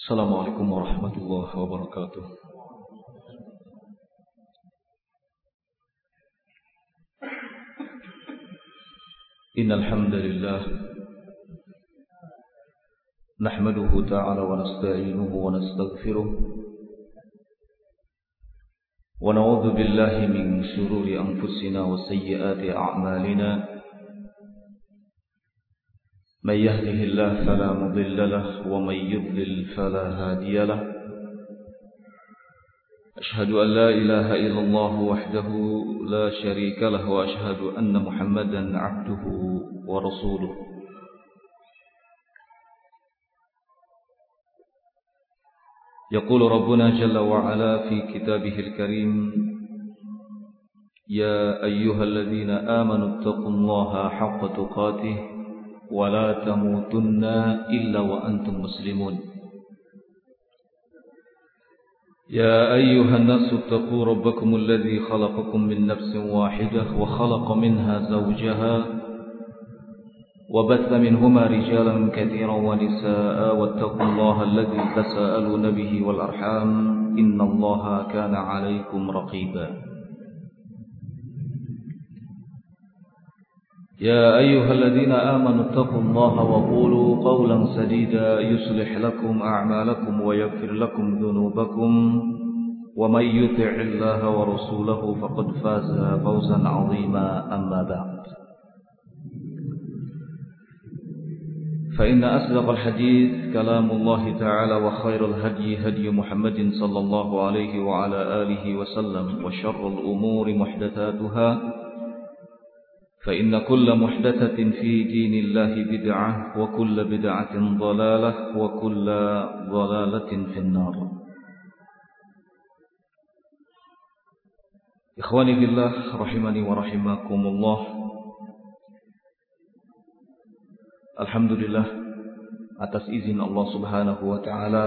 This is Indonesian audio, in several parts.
Assalamualaikum warahmatullahi wabarakatuh. Innal hamdalillah nahmaduhu ta'ala wa nasta'inuhu wa nastaghfiruh wa na'udzu billahi min shururi anfusina wa sayyiati a'malina. من يهده الله فلا مضل له ومن يضلل فلا هادي له. أشهد أن لا إله إلا الله وحده لا شريك له وأشهد أن محمدا عبده ورسوله. يقول ربنا جل وعلا في كتابه الكريم: يا أيها الذين آمنوا اتقوا الله حق تقاته ولا تموتن إلا وأنتم مسلمون. يا أيها الناس اتقوا ربكم الذي خلقكم من نفس واحدة وخلق منها زوجها وبث منهما رجالا كثيرا ونساء واتقوا الله الذي تساءلون به والأرحام إن الله كان عليكم رقيبا. يا أيها الذين آمنوا اتقوا الله وقولوا قولا سديدا يصلح لكم أعمالكم ويغفر لكم ذنوبكم ومن يطع الله ورسوله فقد فاز فوزا عظيما. أما بعد، فإن أصدق الحديث كلام الله تعالى وخير الهدي هدي محمد صلى الله عليه وعلى آله وسلم وشر الأمور محدثاتها فإن كل محدثة في دين الله بدعة وكل بدعة ضلالة وكل ضلالة في النار. إخواني بالله رحمني ورحمكم الله. Alhamdulillah, atas izin Allah Subhanahu wa ta'ala,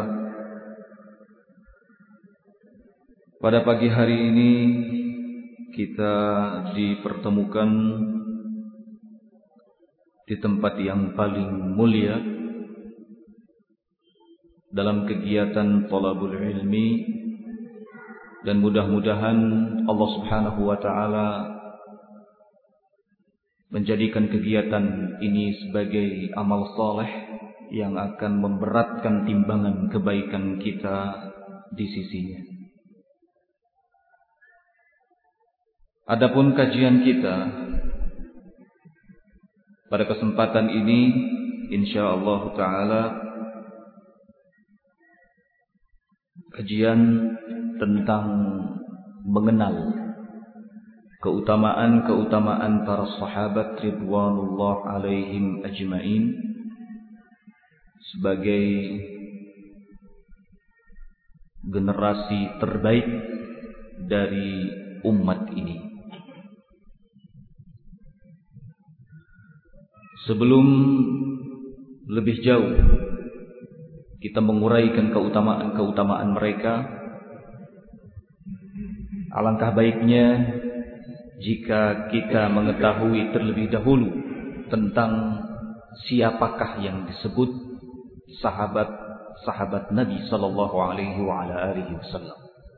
pada pagi hari ini kita dipertemukan di tempat yang paling mulia dalam kegiatan thalabul ilmi, dan mudah-mudahan Allah Subhanahu wa ta'ala menjadikan kegiatan ini sebagai amal saleh yang akan memberatkan timbangan kebaikan kita di sisinya. Adapun kajian kita pada kesempatan ini insyaallah ta'ala kajian tentang mengenal keutamaan para sahabat ridwanullah alaihim ajma'in sebagai generasi terbaik dari umat ini. Sebelum lebih jauh kita menguraikan keutamaan mereka, alangkah baiknya jika kita mengetahui terlebih dahulu tentang siapakah yang disebut sahabat Nabi sallallahu alaihi wa ala alihi wasallam.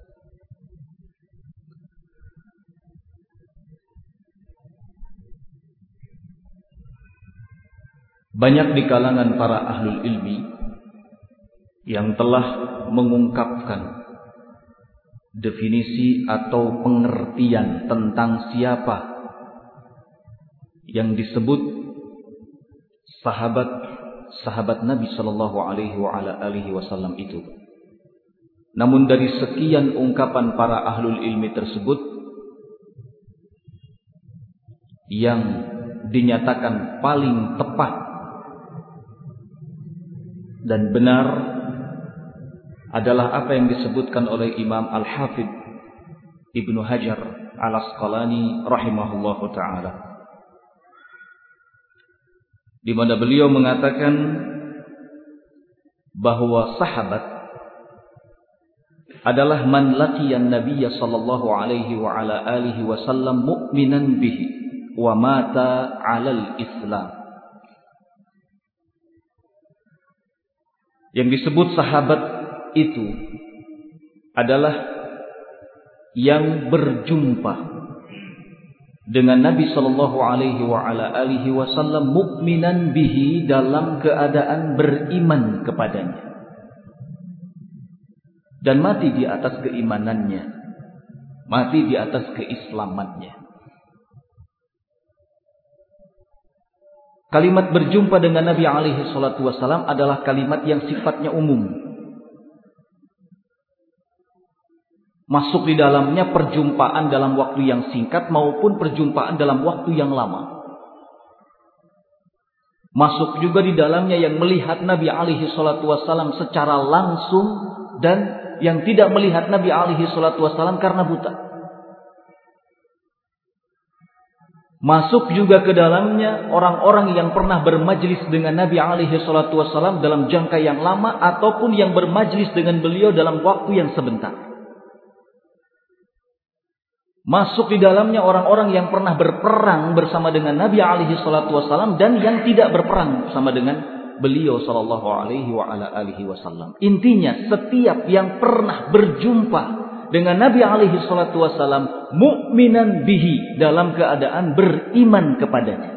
Banyak di kalangan para ahlul ilmi yang telah mengungkapkan definisi atau pengertian tentang siapa yang disebut sahabat Nabi sallallahu alaihi wa ala alihi wasallam itu. Namun dari sekian ungkapan para ahlul ilmi tersebut, yang dinyatakan paling tepat dan benar adalah apa yang disebutkan oleh Imam Al-Hafidh Ibnu Hajar Al-Asqalani rahimahullahu ta'ala, di mana beliau mengatakan bahwa sahabat adalah man laqiyan nabiyya sallallahu alaihi wa ala alihi wasallam mu'minan bihi wa mata 'alal Islam. Yang disebut sahabat itu adalah yang berjumpa dengan Nabi sallallahu alaihi wasallam mukminan bihi, dalam keadaan beriman kepadanya dan mati di atas keimanannya, mati di atas keislamannya. Kalimat berjumpa dengan Nabi alaihi salatu wasallam adalah kalimat yang sifatnya umum. Masuk di dalamnya perjumpaan dalam waktu yang singkat maupun perjumpaan dalam waktu yang lama. Masuk juga di dalamnya yang melihat Nabi alaihi salatu wasallam secara langsung dan yang tidak melihat Nabi alaihi salatu wasallam karena buta. Masuk juga ke dalamnya orang-orang yang pernah bermajlis dengan Nabi alaihi salatu wasallam dalam jangka yang lama ataupun yang bermajlis dengan beliau dalam waktu yang sebentar. Masuk di dalamnya orang-orang yang pernah berperang bersama dengan Nabi alaihi salatu wasallam dan yang tidak berperang bersama dengan beliau sallallahu alaihi wasallam. Intinya, setiap yang pernah berjumpa dengan Nabi alaihi salatu wasallam mukminan bihi, dalam keadaan beriman kepadanya.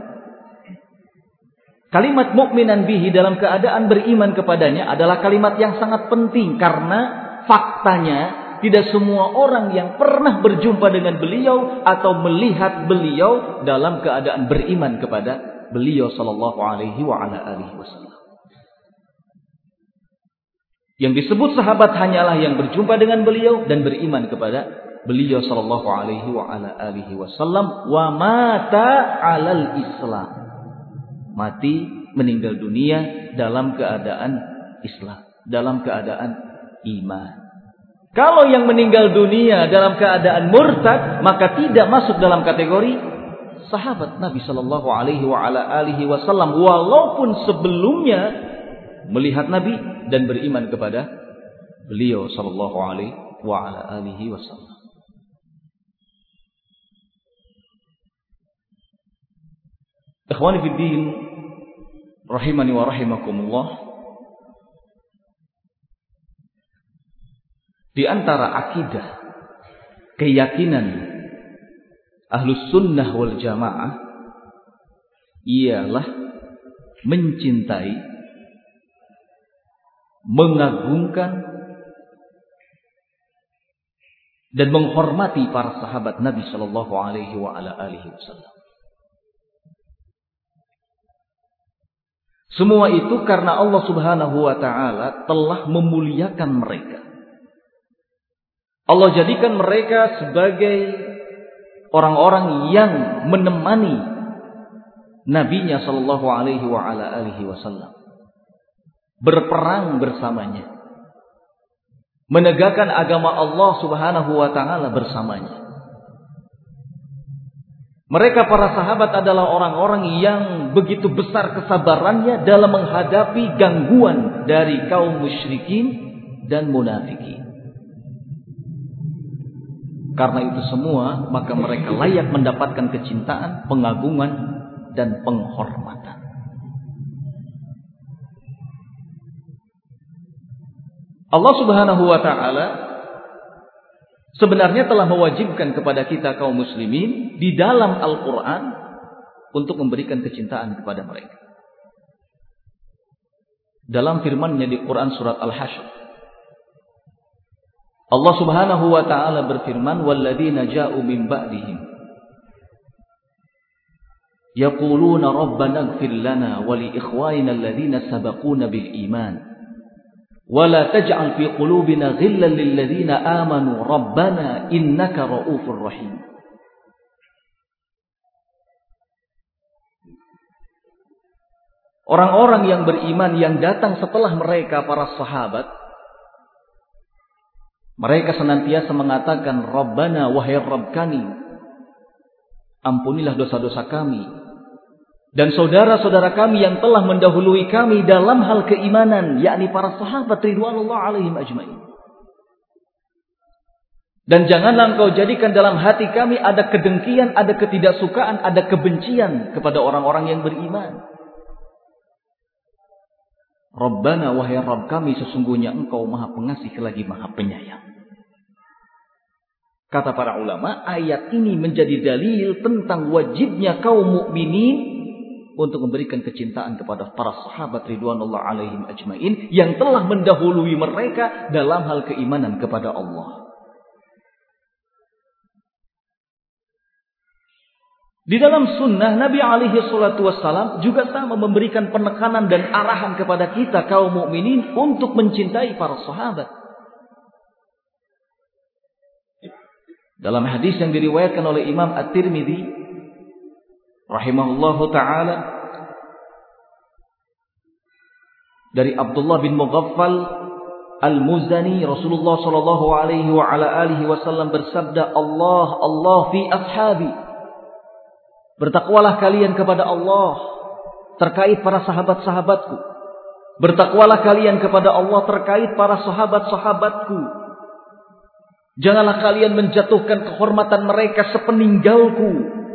Kalimat mukminan bihi, dalam keadaan beriman kepadanya, adalah kalimat yang sangat penting karena faktanya tidak semua orang yang pernah berjumpa dengan beliau atau melihat beliau dalam keadaan beriman kepada beliau sallallahu alaihi wasallam. Yang disebut sahabat hanyalah yang berjumpa dengan beliau dan beriman kepada beliau sallallahu alaihi wasallam wa mata 'alal Islam. Mati, meninggal dunia dalam keadaan Islam, dalam keadaan iman. Kalau yang meninggal dunia dalam keadaan murtad, maka tidak masuk dalam kategori sahabat Nabi sallallahu alaihi wasallam walaupun sebelumnya melihat Nabi dan beriman kepada beliau sallallahu alaihi wasallam. Ikhwani fid din, rahimani wa rahimakumullah. Di antara akidah, keyakinan Ahlus Sunnah wal Jamaah ialah mencintai, mengagungkan dan menghormati para sahabat Nabi sallallahu alaihi wasallam. Semua itu karena Allah Subhanahu wa taala telah memuliakan mereka. Allah jadikan mereka sebagai orang-orang yang menemani Nabi-Nya sallallahu alaihi wasallam, berperang bersamanya, menegakkan agama Allah Subhanahu wa taala bersamanya. Mereka para sahabat adalah orang-orang yang begitu besar kesabarannya dalam menghadapi gangguan dari kaum musyrikin dan munafikin. Karena itu semua, maka mereka layak mendapatkan kecintaan, pengagungan, dan penghormatan. Allah Subhanahu wa taala sebenarnya telah mewajibkan kepada kita kaum muslimin di dalam Al-Quran untuk memberikan kecintaan kepada mereka. Dalam firman-Nya di Quran surat Al-Hasyr, Allah Subhanahu wa taala berfirman, "Walladzina ja'u min ba'dihim yaquluna rabbana ighfir lana wa li ikhwanina alladzina sabaquna bil iman wa la taj'al fi qulubina ghillan lil ladzina amanu rabbana innaka ra'ufur rahim." Orang-orang yang beriman yang datang setelah mereka, para sahabat, mereka senantiasa mengatakan, Rabbana, wahai Rabb kami, ampunilah dosa-dosa kami dan saudara-saudara kami yang telah mendahului kami dalam hal keimanan, yakni para sahabat ridwanullah alaihim ajmain. Dan janganlah engkau jadikan dalam hati kami ada kedengkian, ada ketidaksukaan, ada kebencian kepada orang-orang yang beriman. Rabbana, wahai Rabb kami, sesungguhnya Engkau Maha Pengasih lagi Maha Penyayang. Kata para ulama, ayat ini menjadi dalil tentang wajibnya kaum mukminin untuk memberikan kecintaan kepada para sahabat ridwanullah alaihim ajmain yang telah mendahului mereka dalam hal keimanan kepada Allah. Di dalam sunnah Nabi alaihi salatu wassalam juga sama memberikan penekanan dan arahan kepada kita kaum mukminin untuk mencintai para sahabat. Dalam hadis yang diriwayatkan oleh Imam At-Tirmidzi rahimahullahu taala dari Abdullah bin Mughaffal Al-Muzani, Rasulullah sallallahu alaihi wa ala alihi wasallam bersabda, Allah fi ashabi. Bertakwalah kalian kepada Allah terkait para sahabat-sahabatku. Bertakwalah kalian kepada Allah terkait para sahabat-sahabatku. Janganlah kalian menjatuhkan kehormatan mereka sepeninggalku.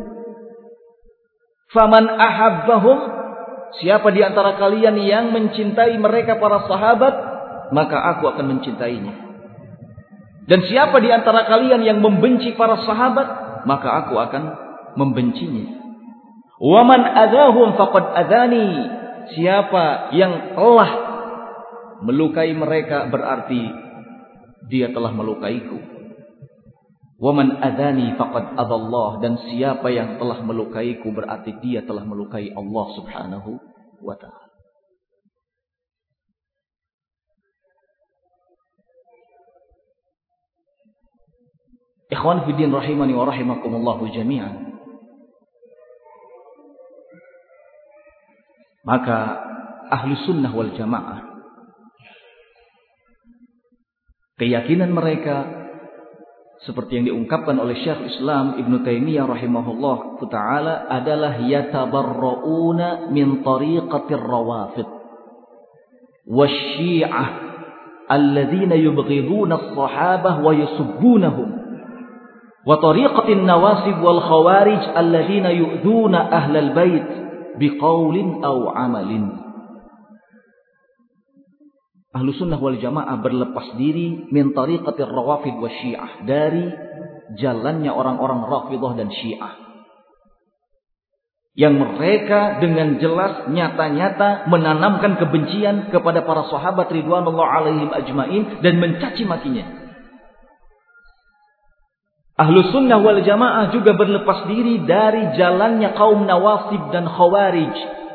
Faman ahabbahum, siapa di antara kalian yang mencintai mereka para sahabat, maka aku akan mencintainya. Dan siapa di antara kalian yang membenci para sahabat, maka aku akan membencinya. Waman adahum faqad adani, siapa yang telah melukai mereka berarti dia telah melukaiku. Waman adani faqad adallah, dan siapa yang telah melukaiku berarti dia telah melukai Allah Subhanahu wa taala. Ikhwan fiddin rahimani wa rahimakumullah jami'an. Maka ahlu sunnah wal jamaah, keyakinan mereka seperti yang diungkapkan oleh Syekh Islam Ibn Taimiyah rahimahullah ta'ala adalah yatabarra'una min tariqatir rawafid wasyi'ah alladhina yubghiduna as-sahabah wa yusubbunahum wa tariqatin nawasib wal khawarij alladhina yu'dhuna ahlal bait biqaulin aw amalin. Ahlu sunnah wal jamaah berlepas diri min tariqatir rawafid wa syiah, dari jalannya orang-orang rafidah dan syiah, yang mereka dengan jelas nyata-nyata menanamkan kebencian kepada para sahabat ridwanullah alaihim ajmain dan mencaci makinya. Ahlu sunnah wal jamaah juga berlepas diri dari jalannya kaum nawasib dan khawarij,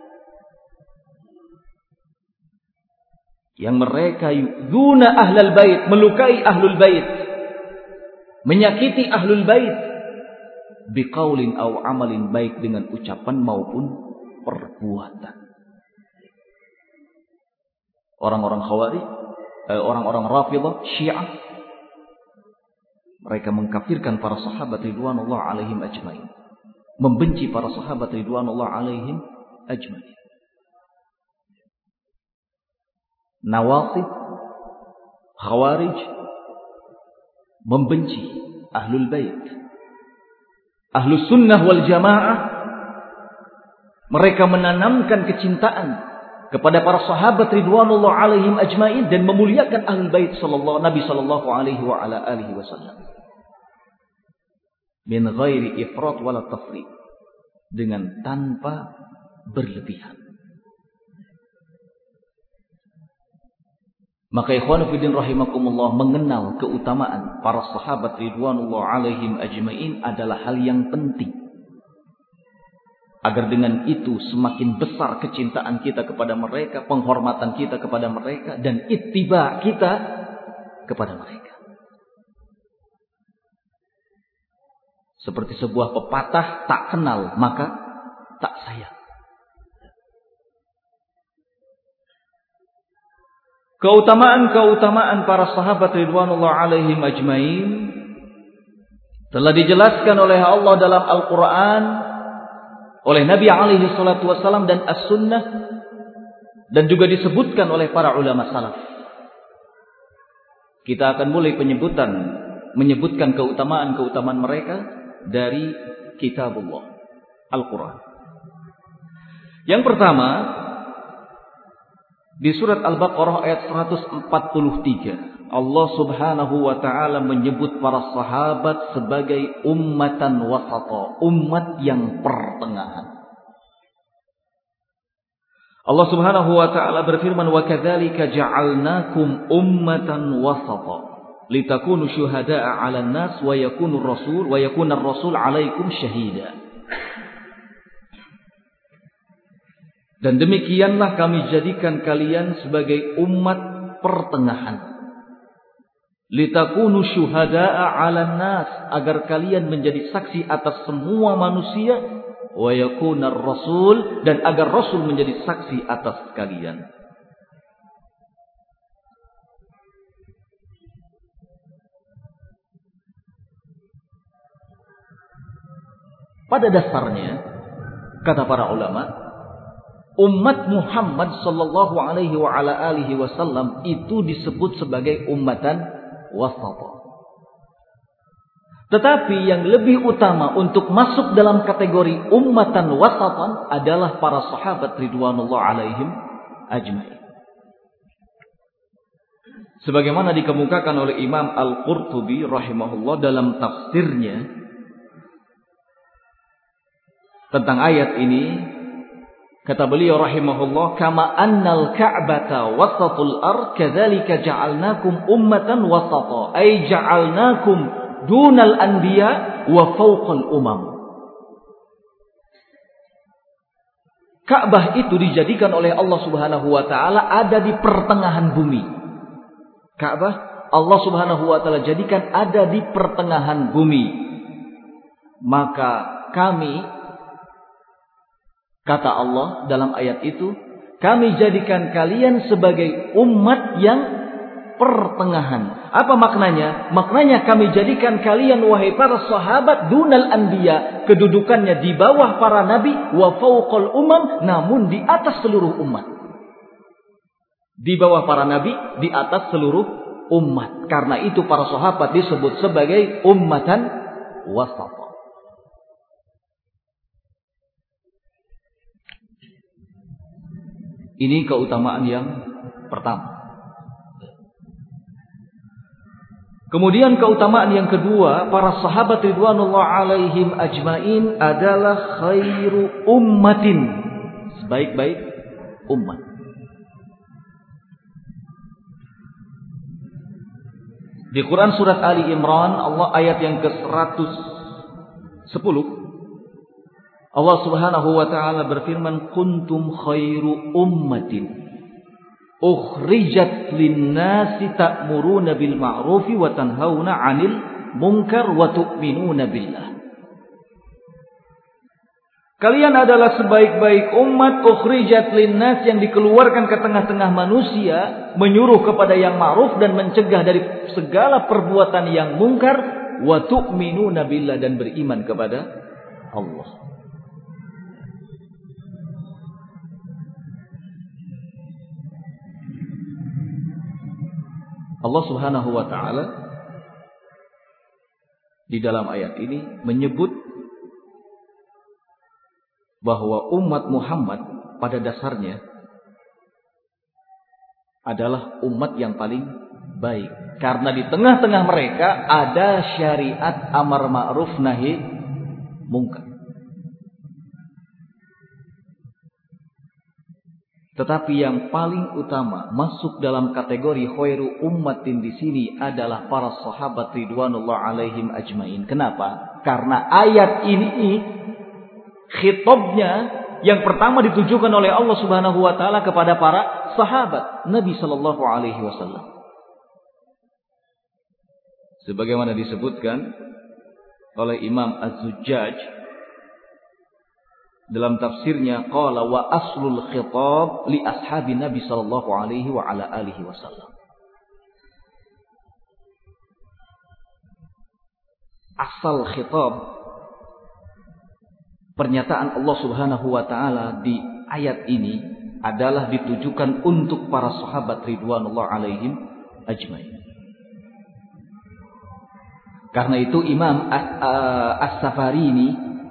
yang mereka yu'dhuna ahlal bait, melukai ahlul bait, menyakiti ahlul bait, biqaulin aw amalin, baik dengan ucapan maupun perbuatan. Orang-orang khawarij, orang-orang rafidah, syiah, mereka mengkafirkan para sahabat ridwanullah alaihim ajmain, membenci para sahabat ridwanullah alaihim ajmain. Nawasib, khawarij membenci ahlul bait. Ahlus sunnah wal jamaah, mereka menanamkan kecintaan kepada para sahabat ridwanullah alaihim ajmain dan memuliakan ahlul bait Nabi sallallahu alaihi wa ala alihi wasallam. Min ghairi ifrat wala tafriq, dengan tanpa berlebihan. Maka ikhwan fillah rahimakumullah, mengenal keutamaan para sahabat ridwanullah alaihim ajmain adalah hal yang penting, agar dengan itu semakin besar kecintaan kita kepada mereka, penghormatan kita kepada mereka, dan ittiba kita kepada mereka. Seperti sebuah pepatah, tak kenal maka tak sayang. Keutamaan-keutamaan para sahabat ridwanullah alaihim ajmain telah dijelaskan oleh Allah dalam Al-Quran, oleh Nabi alaihi salatu wassalam dan As-Sunnah, dan juga disebutkan oleh para ulama salaf. Kita akan mulai menyebutkan keutamaan-keutamaan mereka dari kitabullah, Al-Quran. Yang pertama, Di surat Al-Baqarah ayat 143, Allah Subhanahu wa taala menyebut para sahabat sebagai ummatan wasata, umat yang pertengahan. Allah Subhanahu wa taala berfirman, "Wa kadzalika ja'alnakum ummatan wasata litakunu syuhada'a 'alan nas wa yakuna ar-rasul 'alaikum syahida." Dan demikianlah kami jadikan kalian sebagai umat pertengahan. Litakunu syuhada'a 'alan nas, agar kalian menjadi saksi atas semua manusia, wa yakuna ar-rasul, dan agar rasul menjadi saksi atas kalian. Pada dasarnya, kata para ulama, umat Muhammad sallallahu alaihi wa ala alihi wasallam itu disebut sebagai ummatan wasata. Tetapi yang lebih utama untuk masuk dalam kategori ummatan wasatan adalah para sahabat ridwanullah alaihim ajmain. Sebagaimana dikemukakan oleh Imam Al-Qurtubi rahimahullah dalam tafsirnya tentang ayat ini, kata beliau rahimahullah, "Kama annal ka'bata wasatul ard, kadzalika ja'alnakum ummatan wasata, ay ja'alnakum dunal anbiya wa fawqal umam." Ka'bah itu dijadikan oleh Allah Subhanahu wa taala ada di pertengahan bumi. Ka'bah Allah Subhanahu wa taala jadikan ada di pertengahan bumi. Maka kami, kata Allah dalam ayat itu, kami jadikan kalian sebagai umat yang pertengahan. Apa maknanya? Maknanya kami jadikan kalian wahai para sahabat dunal anbiya, kedudukannya di bawah para nabi, wa fawqal umam, namun di atas seluruh umat. Di bawah para nabi, di atas seluruh umat. Karena itu para sahabat disebut sebagai ummatan wasata. Ini keutamaan yang pertama. Kemudian keutamaan yang kedua, para sahabat ridwanullah alaihim ajmain adalah khairu ummatin, sebaik-baik umat. Di Quran surat Ali Imran, Allah ayat yang ke-110, Allah Subhanahu wa taala berfirman, "Kuntum khairu ummatin ukhrijat linnasi ta'muruna bil ma'rufi wa tanhauna 'anil munkar wa tu'minuna billah." Kalian adalah sebaik-baik umat ukhrijat linnas, yang dikeluarkan ke tengah-tengah manusia, menyuruh kepada yang ma'ruf dan mencegah dari segala perbuatan yang mungkar, wa tu'minuna billah, dan beriman kepada Allah. Allah Subhanahu wa taala di dalam ayat ini menyebut bahwa umat Muhammad pada dasarnya adalah umat yang paling baik, karena di tengah-tengah mereka ada syariat amar ma'ruf nahi mungkar. Tetapi yang paling utama masuk dalam kategori khairu ummatin di sini adalah para sahabat ridwanullah alaihim ajmain. Kenapa? Karena ayat ini khitabnya yang pertama ditujukan oleh Allah Subhanahu wa taala kepada para sahabat Nabi sallallahu alaihi wasallam. Sebagaimana disebutkan oleh Imam Az-Zujjaj dalam tafsirnya, qala wa aslul khitab li ashabi Nabi sallallahu alaihi wa ala alihi wasallam. Asal khitab, pernyataan Allah Subhanahu wa taala di ayat ini adalah ditujukan untuk para sahabat ridwanullah alaihim ajmain. Karena itu Imam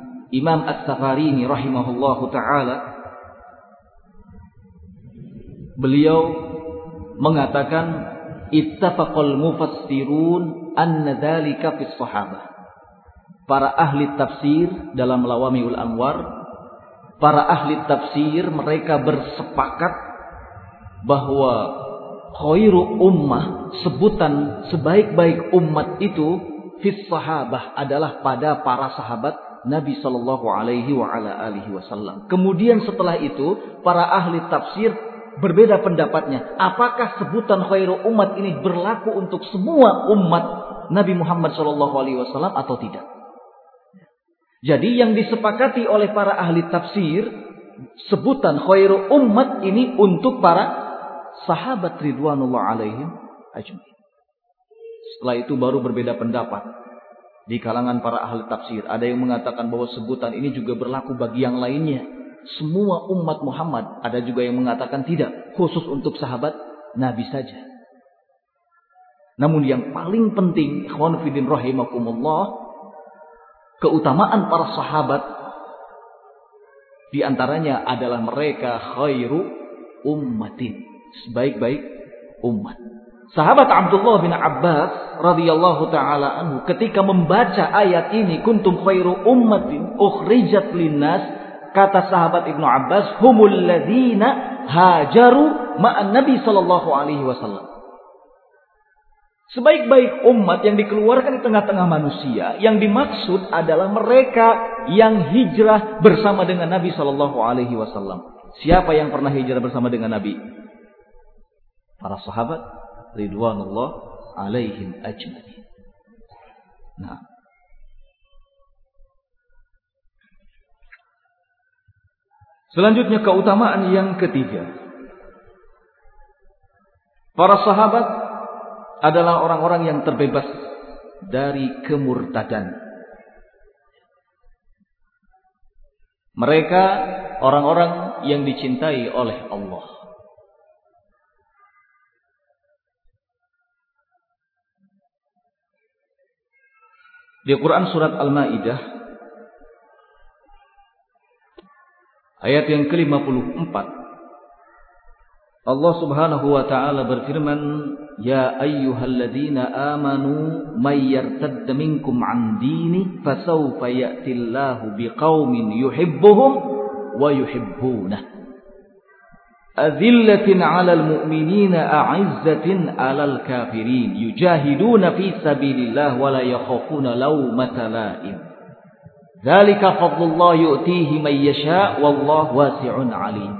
As-Safarini rahimahullahu ta'ala beliau mengatakan ittafaqal mufassirun anna dzalika fis sahabah. Para ahli tafsir dalam Lawamiul Anwar, para ahli tafsir mereka bersepakat bahwa khairu ummah, sebutan sebaik-baik umat itu fis sahabah adalah pada para sahabat Nabi sallallahu alaihi wasallam. Kemudian setelah itu para ahli tafsir berbeda pendapatnya. Apakah sebutan khairu umat ini berlaku untuk semua umat Nabi Muhammad sallallahu alaihi wasallam atau tidak? Jadi yang disepakati oleh para ahli tafsir, sebutan khairu umat ini untuk para sahabat ridwanullah alaihim ajmain. Setelah itu baru berbeda pendapat di kalangan para ahli tafsir. Ada yang mengatakan bahwa sebutan ini juga berlaku bagi yang lainnya, semua umat Muhammad. Ada juga yang mengatakan tidak, khusus untuk sahabat Nabi saja. Namun yang paling penting, ikhwan fillah rahimakumullah, keutamaan para sahabat di antaranya adalah mereka khairu ummatin, sebaik-baik umat. Sahabat Abdullah bin Abbas radhiyallahu taala anhu ketika membaca ayat ini, kuntum khairu ummatin ukhrijat linnas, kata sahabat Ibnu Abbas, humul ladzina hajaru ma'an Nabi sallallahu alaihi wasallam. Sebaik-baik umat yang dikeluarkan di tengah-tengah manusia, yang dimaksud adalah mereka yang hijrah bersama dengan Nabi sallallahu alaihi wasallam. Siapa yang pernah hijrah bersama dengan Nabi? Para sahabat ridwanullah alaihim ajmain. Nah, selanjutnya keutamaan yang ketiga. Para sahabat adalah orang-orang yang terbebas dari kemurtadan. Mereka orang-orang yang dicintai oleh Allah. Di Quran surat Al-Maidah ayat yang ke-54, Allah Subhanahu wa taala berfirman, ya ayyuhalladzina amanu may yartadda minkum an dini fasawfa ya'tillahu biqaumin yuhibbuhum wa yuhibbunah adzillatin 'alal mu'minina a'izzatin 'alal kafirin yujahiduna fi sabilillah wa la yakhafuna lawmata la'im dzalika fadlullah yu'tihi may yasha' wallahu wasi'un 'alim.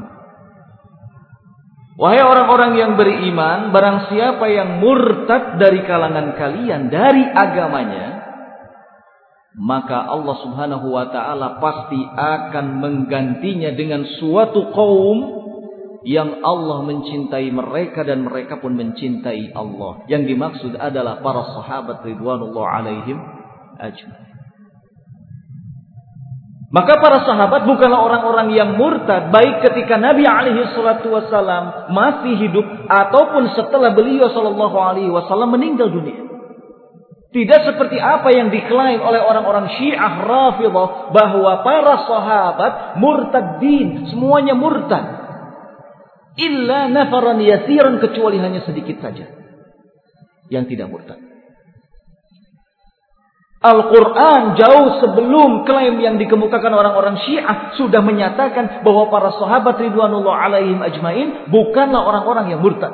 Wahai orang-orang yang beriman, barang siapa yang murtad dari kalangan kalian dari agamanya, maka Allah Subhanahu wa taala pasti akan menggantinya dengan suatu kaum yang Allah mencintai mereka dan mereka pun mencintai Allah. Yang dimaksud adalah para sahabat ridwanullah alaihim ajmain. Maka para sahabat bukanlah orang-orang yang murtad, baik ketika Nabi alaihi salatu wasallam masih hidup ataupun setelah beliau sallallahu alaihi wasallam meninggal dunia. Tidak seperti apa yang diklaim oleh orang-orang Syiah Rafidhah bahwa para sahabat murtadin, semuanya murtad. Illa nafaran yasiran, kecuali hanya sedikit saja yang tidak murtad. Al-Quran jauh sebelum klaim yang dikemukakan orang-orang Syiah sudah menyatakan bahwa para sahabat ridwanullah alaihim ajmain bukanlah orang-orang yang murtad.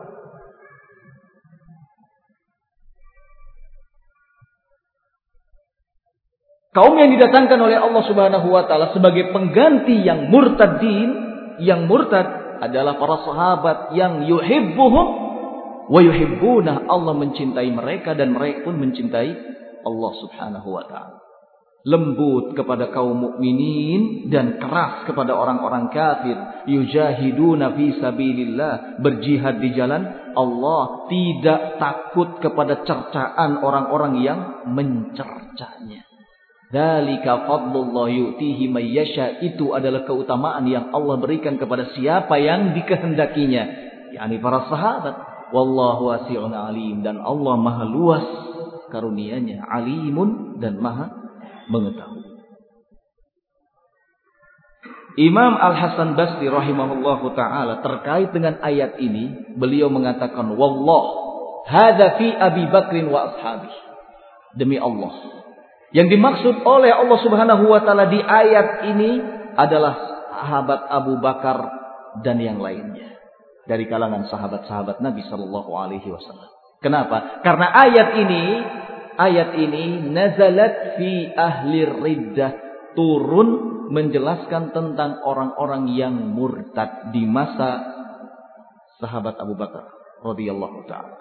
Kaum yang didatangkan oleh Allah Subhanahu wa taala sebagai pengganti yang murtadin, yang murtad adalah para sahabat yang yuhibbuhum wa yuhibbunah. Allah mencintai mereka dan mereka pun mencintai Allah Subhanahu wa taala. Lembut kepada kaum mukminin dan keras kepada orang-orang kafir. Yujahiduna fi sabilillah, berjihad di jalan Allah, tidak takut kepada cercaan orang-orang yang mencercanya. Dzalika fadlullah yu'tihi may yasha, itu adalah keutamaan yang Allah berikan kepada siapa yang dikehendakinya, yakni para sahabat. Wallahu wasi'un alim, dan Allah Maha luas karunia-Nya, alimun, dan Maha mengetahui. Imam Al-Hasan Basri rahimahullahu ta'ala terkait dengan ayat ini, beliau mengatakan, wallah, hadza fi Abi Bakrin wa ashabi. Demi Allah, yang dimaksud oleh Allah Subhanahu wa ta'ala di ayat ini adalah sahabat Abu Bakar dan yang lainnya dari kalangan sahabat-sahabat Nabi sallallahu alaihi wasallam. Kenapa? Karena ayat ini nazalat fi ahli riddah, turun menjelaskan tentang orang-orang yang murtad di masa sahabat Abu Bakar radhiyallahu taala.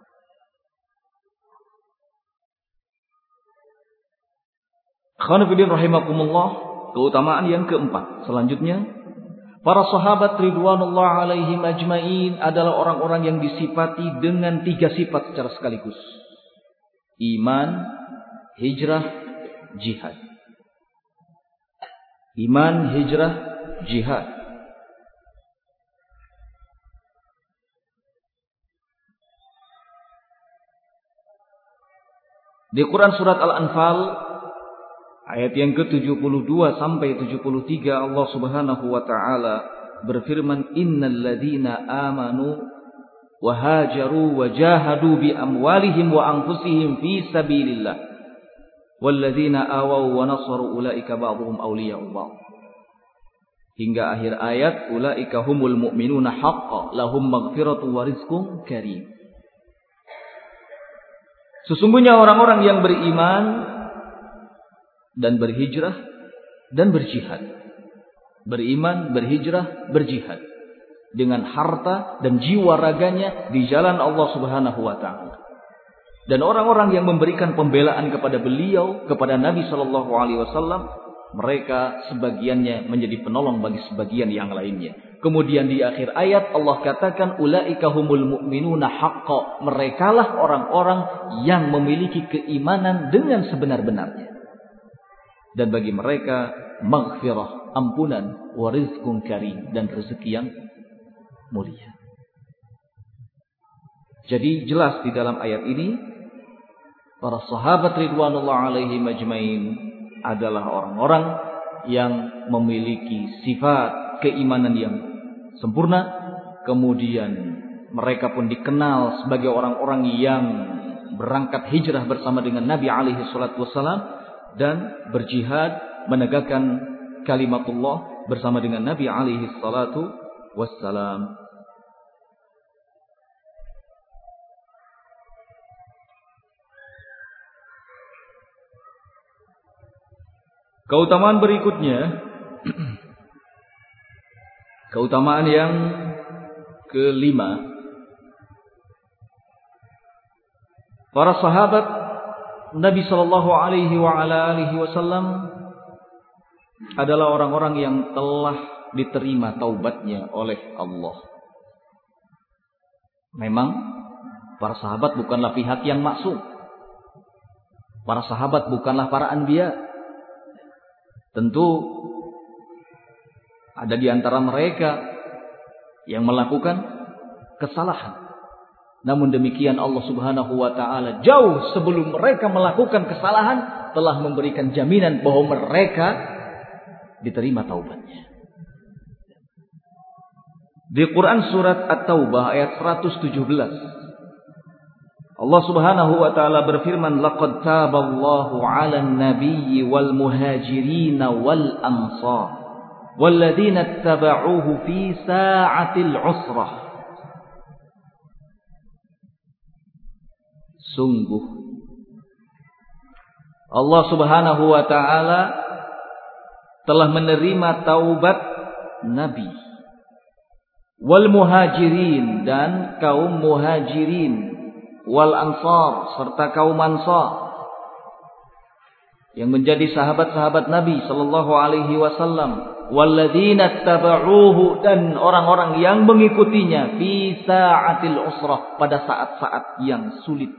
Khonifidin rahimakumullah, keutamaan yang keempat. Selanjutnya, para sahabat ridwanullah alaihim ajmain adalah orang-orang yang disifati dengan 3 sifat secara sekaligus. Iman, hijrah, jihad. Iman, hijrah, jihad. Di Quran surat Al-Anfal ayat yang ke-72 sampai 73, Allah Subhanahu wa taala berfirman, innal ladzina amanu wa hajaru wa jahadu bi amwalihim wa anfusihim fi sabilillah wal ladzina awaw wa nasaru ulaika ba'dhum awliya'u ba'd. Hingga akhir ayat, ulaika humul mu'minuna haqqan lahum maghfiratu wa rizqun karim. Sesungguhnya orang-orang yang beriman dan berhijrah dan berjihad. Beriman, berhijrah, berjihad. Dengan harta dan jiwa raganya di jalan Allah Subhanahu wa ta'ala. Dan orang-orang yang memberikan pembelaan kepada beliau, kepada Nabi sallallahu alaihi wasallam, mereka sebagiannya menjadi penolong bagi sebagian yang lainnya. Kemudian di akhir ayat Allah katakan, ulaika humul mu'minuna haqqan. Merekalah orang-orang yang memiliki keimanan dengan sebenar-benarnya. Dan bagi mereka maghfirah, ampunan, wa rizqun karim, dan rezeki yang mulia. Jadi jelas di dalam ayat ini, para sahabat ridwanullah alaihim ajmain adalah orang-orang yang memiliki sifat keimanan yang sempurna. Kemudian mereka pun dikenal sebagai orang-orang yang berangkat hijrah bersama dengan Nabi alaihi salatu wassalam dan berjihad menegakkan kalimatullah bersama dengan Nabi alaihi salatu wassalam. Keutamaan berikutnya, keutamaan yang kelima, para sahabat Nabi sallallahu alaihi wasallam adalah orang-orang yang telah diterima taubatnya oleh Allah. Memang para sahabat bukanlah pihak yang maksum. Para sahabat bukanlah para anbiya. Tentu ada di antara mereka yang melakukan kesalahan. Namun demikian Allah Subhanahu wa ta'ala jauh sebelum mereka melakukan kesalahan telah memberikan jaminan bahwa mereka diterima taubatnya. Di Quran surat At-Taubah ayat 117 Allah Subhanahu wa ta'ala berfirman, laqad taballahu 'alan nabiyyi wal muhajirin wal ansar walladzina ittaba'uuhu fi sa'atil 'usrah. Sungguh Allah Subhanahu wa ta'ala telah menerima taubat Nabi wal muhajirin, dan kaum muhajirin, wal ansar, serta kaum ansar yang menjadi sahabat-sahabat Nabi sallallahu alaihi wasallam, walladzina tabauhu, dan orang-orang yang mengikutinya, fi sa'atil usrah, pada saat-saat yang sulit.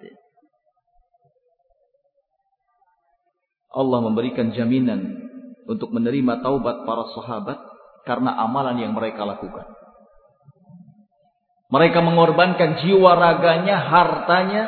Allah memberikan jaminan untuk menerima taubat para sahabat karena amalan yang mereka lakukan. Mereka mengorbankan jiwa raganya, hartanya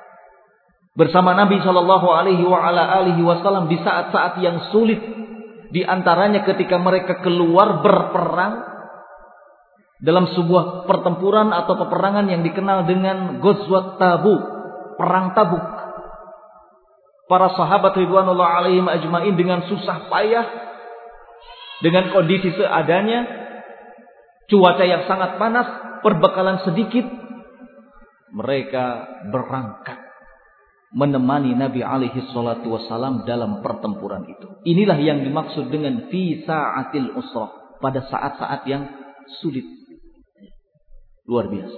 bersama Nabi sallallahu alaihi wasallam di saat-saat yang sulit, Di antaranya ketika mereka keluar berperang dalam sebuah pertempuran atau peperangan yang dikenal dengan Ghazwat Tabuk, perang Tabuk. Para sahabat ridwanullah alaihim ajmain dengan susah payah, dengan kondisi seadanya, cuaca yang sangat panas, perbekalan sedikit, mereka berangkat menemani Nabi alaihi salatu wassalam dalam pertempuran itu. Inilah yang dimaksud dengan fi sa'atil usrah, pada saat-saat yang sulit. Luar biasa.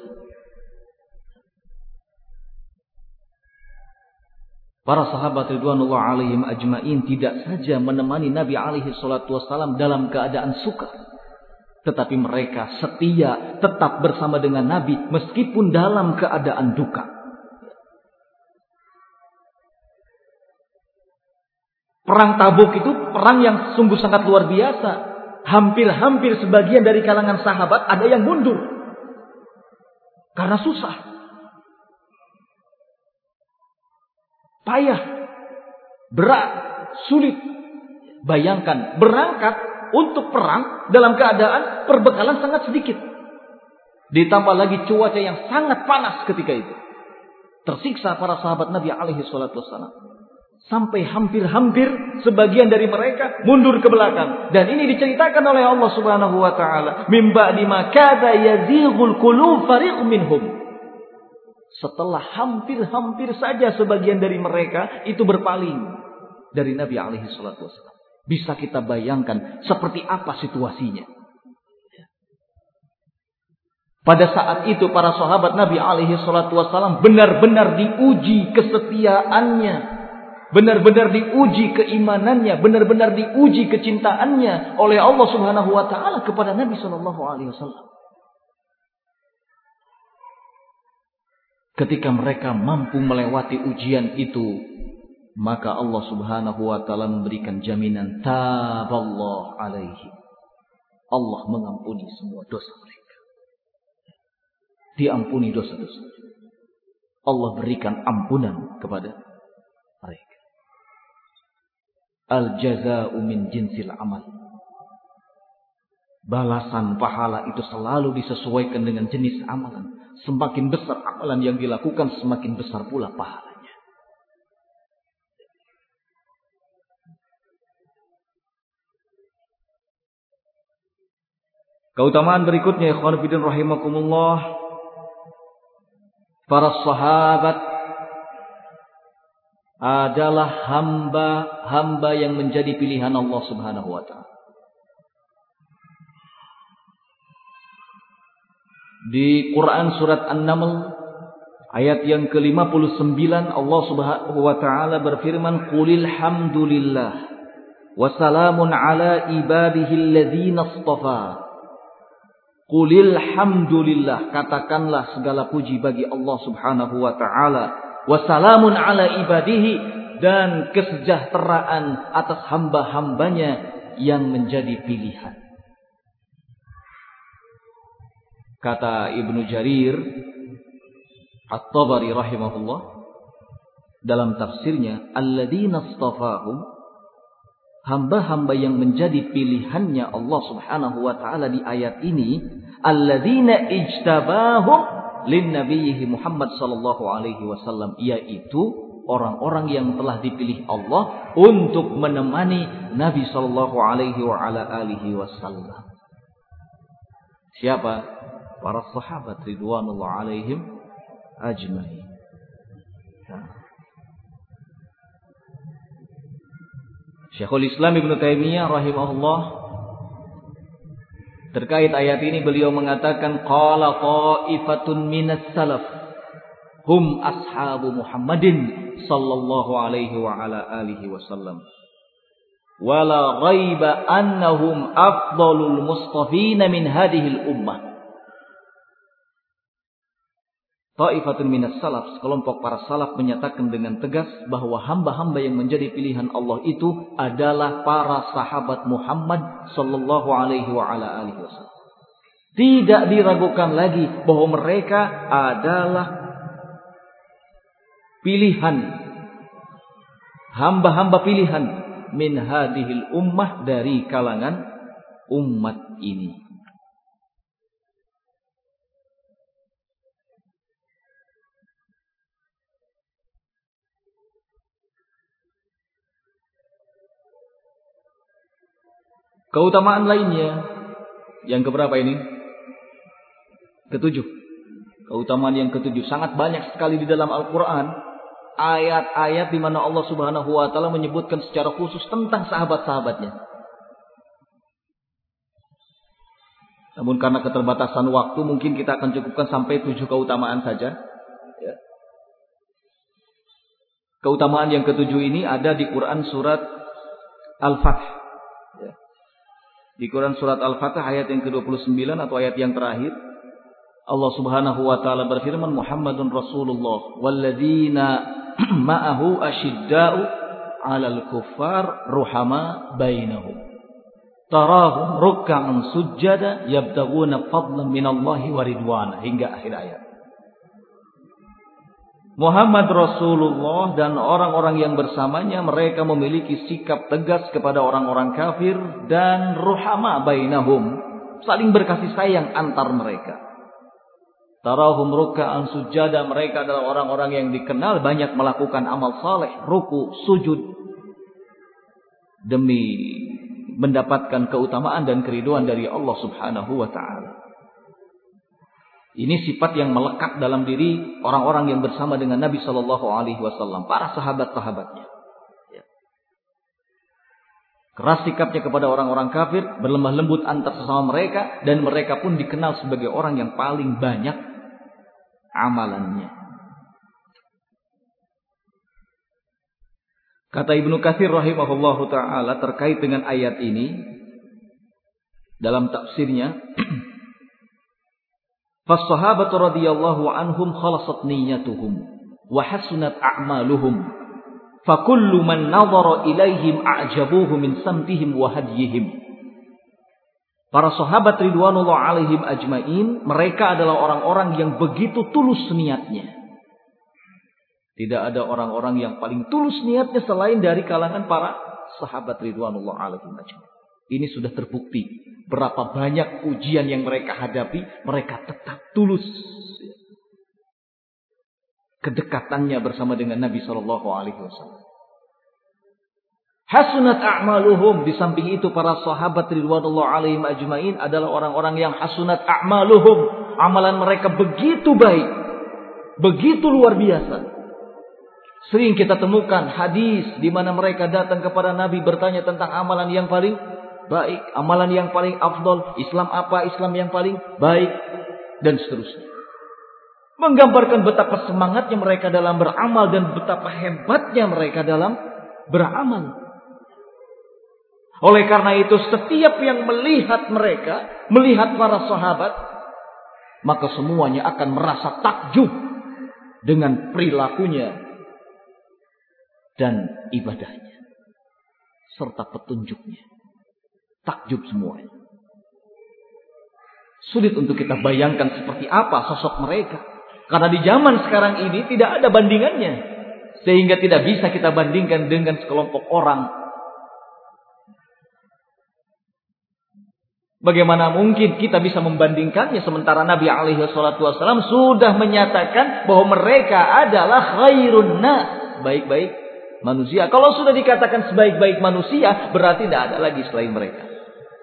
Para sahabat ridwanullah alaihim ajmain tidak saja menemani Nabi alaihi salatu wassalam dalam keadaan suka, tetapi mereka setia tetap bersama dengan Nabi meskipun dalam keadaan duka. Perang Tabuk itu perang yang sungguh sangat luar biasa. Hampir-hampir sebagian dari kalangan sahabat ada yang mundur karena susah, payah, berat, sulit. Bayangkan berangkat untuk perang dalam keadaan perbekalan sangat sedikit. Ditambah lagi cuaca yang sangat panas ketika itu. Tersiksa para sahabat Nabi alaihi salatu wassalam. Sampai hampir-hampir sebagian dari mereka mundur ke belakang. Dan ini diceritakan oleh Allah subhanahu wa ta'ala. Min ba'di ma kada yazighul qulub fariq minhum. Setelah hampir-hampir saja sebagian dari mereka itu berpaling dari Nabi alaihi salatu wassalam. Bisa kita bayangkan seperti apa situasinya. Pada saat itu para sahabat Nabi alaihi salatu wassalam benar-benar diuji kesetiaannya, benar-benar diuji keimanannya, benar-benar diuji kecintaannya oleh Allah Subhanahu wa taala kepada Nabi sallallahu alaihi wasallam. Ketika mereka mampu melewati ujian itu, maka Allah Subhanahu wa taala memberikan jaminan taballahu alaihi. Allah mengampuni semua dosa mereka. Diampuni dosa-dosa. Allah berikan ampunan kepada mereka. Al-jaza'u min jinsil amal. Balasan pahala itu selalu disesuaikan dengan jenis amalan. Semakin besar amalan yang dilakukan, semakin besar pula pahalanya. Keutamaan berikutnya, ikhwan fillah rahimakumullah, para sahabat adalah hamba-hamba yang menjadi pilihan Allah Subhanahu wa taala. Di Quran surat An-Naml ayat yang ke-59 Allah Subhanahu wa taala berfirman, "Qulil hamdulillah wa salamun ala ibadihi alladzina istafa." Qulil hamdulillah, katakanlah segala puji bagi Allah Subhanahu wa taala. Wassalamun ala ibadihi, dan kesejahteraan atas hamba-hambanya yang menjadi pilihan. Kata Ibnu Jarir At-Tabari rahimahullah dalam tafsirnya, alladzina astafahum, hamba-hamba yang menjadi pilihannya Allah Subhanahu wa taala di ayat ini, alladzina ijtabahum lin nabiyhi Muhammad sallallahu alaihi wasallam, yaitu orang-orang yang telah dipilih Allah untuk menemani Nabi sallallahu alaihi wa ala alihi wasallam. Siapa? Para sahabat ridwanullah alaihim ajmain. Syekhul Islam Ibnu Taimiyah rahimahullah terkait ayat ini beliau mengatakan, qala qa'ifatun minas salaf hum ashabu Muhammadin sallallahu alaihi wa ala alihi wasallam wala ghaiba annahum afdalul mustafina min hadhil ummah. Ta'ifatun minas salaf, sekelompok para salaf menyatakan dengan tegas bahwa hamba-hamba yang menjadi pilihan Allah itu adalah para sahabat Muhammad sallallahu alaihi wa ala alihi wasallam. Tidak diragukan lagi bahwa mereka adalah pilihan, hamba-hamba pilihan min hadhil ummah, dari kalangan umat ini. Keutamaan lainnya yang keberapa ini? Ketujuh. Keutamaan yang ketujuh, sangat banyak sekali di dalam Al-Quran ayat-ayat di mana Allah Subhanahu wa taala menyebutkan secara khusus tentang sahabat-sahabatnya. Namun karena keterbatasan waktu mungkin kita akan cukupkan sampai 7 keutamaan saja. Ya. Keutamaan yang ketujuh ini ada di Quran surat Al-Fath. Di Quran surat Al-Fatah ayat yang ke-29 atau ayat yang terakhir, Allah Subhanahu wa taala berfirman, Muhammadun Rasulullah walladzina ma'ahu asyidda'u 'alal kuffar ruhama bainahum. Tarahum ruk'an sujada yabtaghuna fadlan minallahi wa ridwana, hingga akhir ayat. Muhammad Rasulullah dan orang-orang yang bersamanya, mereka memiliki sikap tegas kepada orang-orang kafir dan ruhama bainahum, saling berkasih sayang antar mereka. Tarahum ruk'an sujada, mereka adalah orang-orang yang dikenal banyak melakukan amal saleh, ruku, sujud, demi mendapatkan keutamaan dan keriduan dari Allah Subhanahu wa taala. Ini sifat yang melekat dalam diri orang-orang yang bersama dengan Nabi Shallallahu Alaihi Wasallam, para sahabat-sahabatnya. Ya. Keras sikapnya kepada orang-orang kafir, berlemah lembut antar sesama mereka, dan mereka pun dikenal sebagai orang yang paling banyak amalannya. Kata Ibnu Katsir rahimahullahu taala terkait dengan ayat ini dalam tafsirnya, Fas-sahabatu radhiyallahu anhum khalasat niyyatuhum wa hasunat a'maluhum. Fa kullu man nadhara ilaihim a'jabuhu min samtihim wa hadyihim. Para sahabat ridwanullah alaihim ajmain, mereka adalah orang-orang yang begitu tulus niatnya. Tidak ada orang-orang yang paling tulus niatnya selain dari kalangan para sahabat ridwanullah alaihim ajmain. Ini sudah terbukti. Berapa banyak ujian yang mereka hadapi, mereka tetap tulus. Kedekatannya bersama dengan Nabi Shallallahu Alaihi Wasallam. Hasunat a'maluhum, di samping itu para sahabat ridwanullah alaihim ajmain adalah orang-orang yang hasunat a'maluhum. Amalan mereka begitu baik, begitu luar biasa. Sering kita temukan hadis di mana mereka datang kepada Nabi bertanya tentang amalan yang paling baik, amalan yang paling afdol, Islam apa, Islam yang paling baik, dan seterusnya. Menggambarkan betapa semangatnya mereka dalam beramal dan betapa hebatnya mereka dalam beramal. Oleh karena itu, setiap yang melihat mereka, melihat para sahabat, maka semuanya akan merasa takjub dengan perilakunya dan ibadahnya serta petunjuknya. Takjub semuanya. Sulit untuk kita bayangkan seperti apa sosok mereka. Karena di zaman sekarang ini tidak ada bandingannya. Sehingga tidak bisa kita bandingkan dengan sekelompok orang. Bagaimana mungkin kita bisa membandingkannya sementara Nabi alaihi salatu wasallam sudah menyatakan bahwa mereka adalah khairun nas, baik-baik manusia. Kalau sudah dikatakan sebaik-baik manusia, berarti tidak ada lagi selain mereka.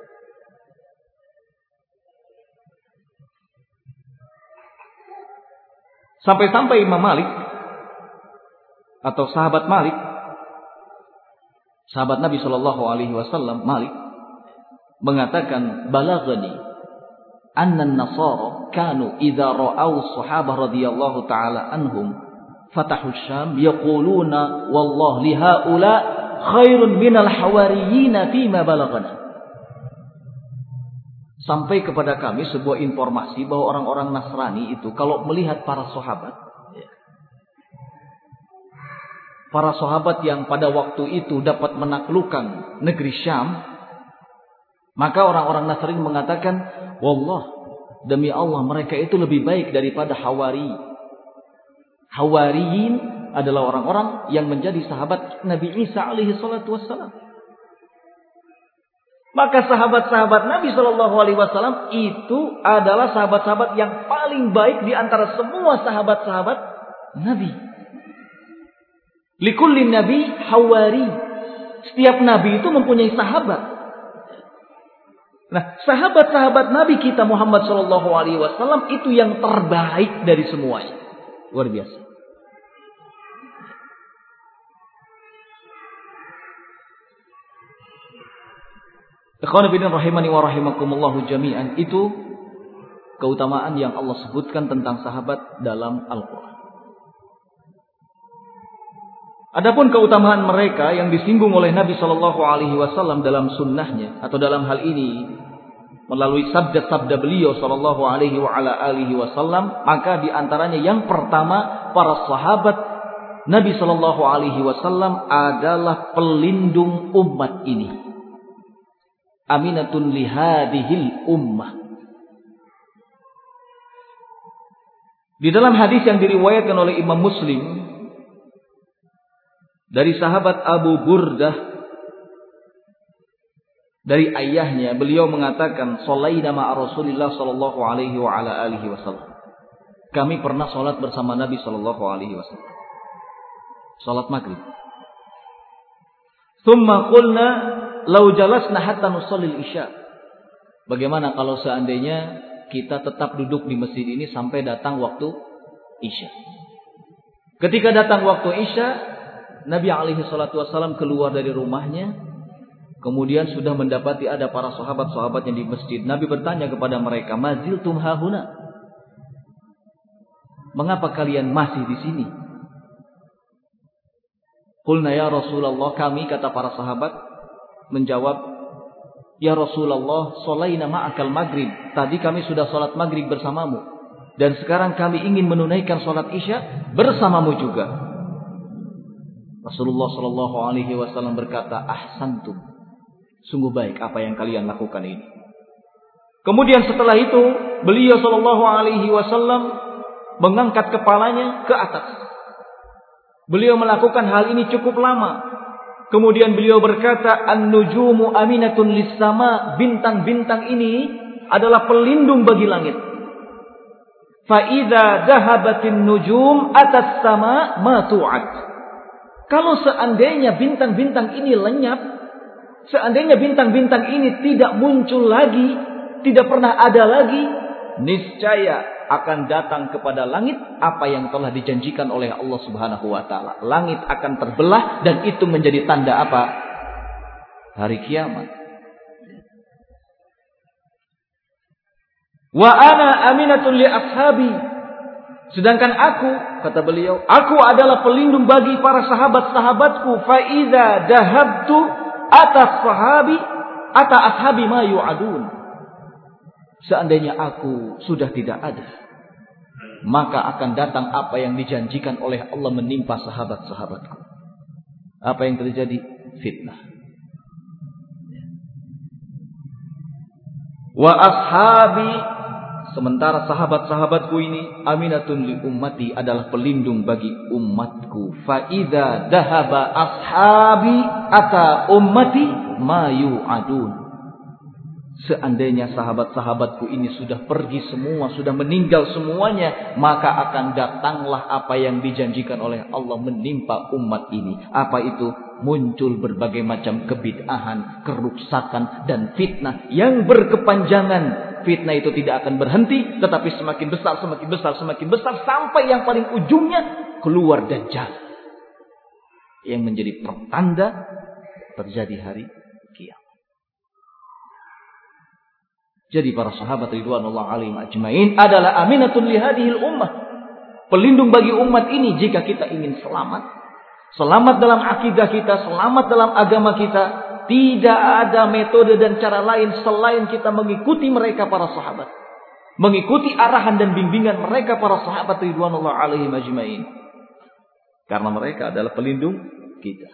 Sampai-sampai Imam Malik atau sahabat Malik, sahabat Nabi Shallallahu Alaihi Wasallam, Malik mengatakan, balaghani anna an-nasara kanu idza ra'aw sahabah radhiyallahu ta'ala anhum fatahu Syam yaquluna wallah li haula khairun minal hawariyina fima balaghana. Sampai kepada kami sebuah informasi bahwa orang-orang Nasrani itu kalau melihat para sahabat yang pada waktu itu dapat menaklukkan negeri Syam, maka orang-orang Nasrani mengatakan, wallah, demi Allah mereka itu lebih baik daripada Hawari. Hawariyin adalah orang-orang yang menjadi sahabat Nabi Isa alaihi salatu wassalam. Maka sahabat-sahabat Nabi Shallallahu Alaihi Wasallam itu adalah sahabat-sahabat yang paling baik di antara semua sahabat-sahabat Nabi. Likulli nabi hawari. Setiap nabi itu mempunyai sahabat. Nah, sahabat-sahabat Nabi kita Muhammad Shallallahu Alaihi Wasallam itu yang terbaik dari semuanya. Luar biasa. Ikhwan fillah rahimani wa rahimakumullah jami'an, itu keutamaan yang Allah sebutkan tentang sahabat dalam Al-Quran. Adapun keutamaan mereka yang disinggung oleh Nabi Shallallahu Alaihi Wasallam dalam sunnahnya atau dalam hal ini melalui sabda-sabda beliau Shallallahu Alaihi Wasallam, maka diantaranya yang pertama, para sahabat Nabi Shallallahu Alaihi Wasallam adalah pelindung umat ini. Aminatun lihadihil ummah. Di dalam hadis yang diriwayatkan oleh Imam Muslim dari sahabat Abu Burdah dari ayahnya, beliau mengatakan, "Shalaina ma'a Rasulillah sallallahu alaihi wa ala alihi wasallam." Kami pernah salat bersama Nabi sallallahu alaihi wasallam. Salat maghrib. Tsumma qulna lau jalasna hatta nusallil isya. Bagaimana kalau seandainya kita tetap duduk di masjid ini sampai datang waktu isya? Ketika datang waktu isya, Nabi alaihi salatu wasallam keluar dari rumahnya, kemudian sudah mendapati ada para sahabat-sahabatnya di masjid. Nabi bertanya kepada mereka, "Maziltum hahuna?" Mengapa kalian masih di sini? Qulna ya Rasulullah, kami, kata para sahabat, menjawab, "Ya Rasulullah, sholaina ma'akal maghrib." Tadi kami sudah salat maghrib bersamamu, dan sekarang kami ingin menunaikan salat isya bersamamu juga. Rasulullah sallallahu alaihi wasallam berkata, "Ahsantum." Sungguh baik apa yang kalian lakukan ini. Kemudian setelah itu, beliau sallallahu alaihi wasallam mengangkat kepalanya ke atas. Beliau melakukan hal ini cukup lama. Kemudian beliau berkata, "An-nujumu aminatun lis-sama." Bintang-bintang ini adalah pelindung bagi langit. Fa idza dhahabatin nujum atas sama ma tu'ad. Kalau seandainya bintang-bintang ini lenyap, seandainya bintang-bintang ini tidak muncul lagi, tidak pernah ada lagi, niscaya akan datang kepada langit apa yang telah dijanjikan oleh Allah Subhanahu wa taala. Langit akan terbelah dan itu menjadi tanda apa? Hari kiamat. Wa ana aminatun li ashabi. Sedangkan aku, kata beliau, aku adalah pelindung bagi para sahabat-sahabatku. Fa idza dahabtu ata ashabi ma yu'adun. Seandainya aku sudah tidak ada, maka akan datang apa yang dijanjikan oleh Allah menimpa sahabat-sahabatku. Apa yang terjadi? Fitnah. Wa ashabi, sementara sahabat-sahabatku ini, aminatun li ummati, adalah pelindung bagi umatku. Fa idza dahaba ashabi ata ummati ma yu'adun. Seandainya sahabat-sahabatku ini sudah pergi semua, sudah meninggal semuanya, maka akan datanglah apa yang dijanjikan oleh Allah menimpa umat ini. Apa itu? Muncul berbagai macam kebid'ahan, keruksakan, dan fitnah yang berkepanjangan. Fitnah itu tidak akan berhenti, tetapi semakin besar, semakin besar, semakin besar, sampai yang paling ujungnya keluar Dajjal, yang menjadi pertanda terjadi hari kiamat. Jadi para sahabat ridwanullah alaihim ajmain adalah aminatun lihadihil ummah, pelindung bagi umat ini jika kita ingin selamat. Selamat dalam akidah kita, selamat dalam agama kita. Tidak ada metode dan cara lain selain kita mengikuti mereka para sahabat. Mengikuti arahan dan bimbingan mereka para sahabat ridwanullah alaihim ajmain. Karena mereka adalah pelindung kita.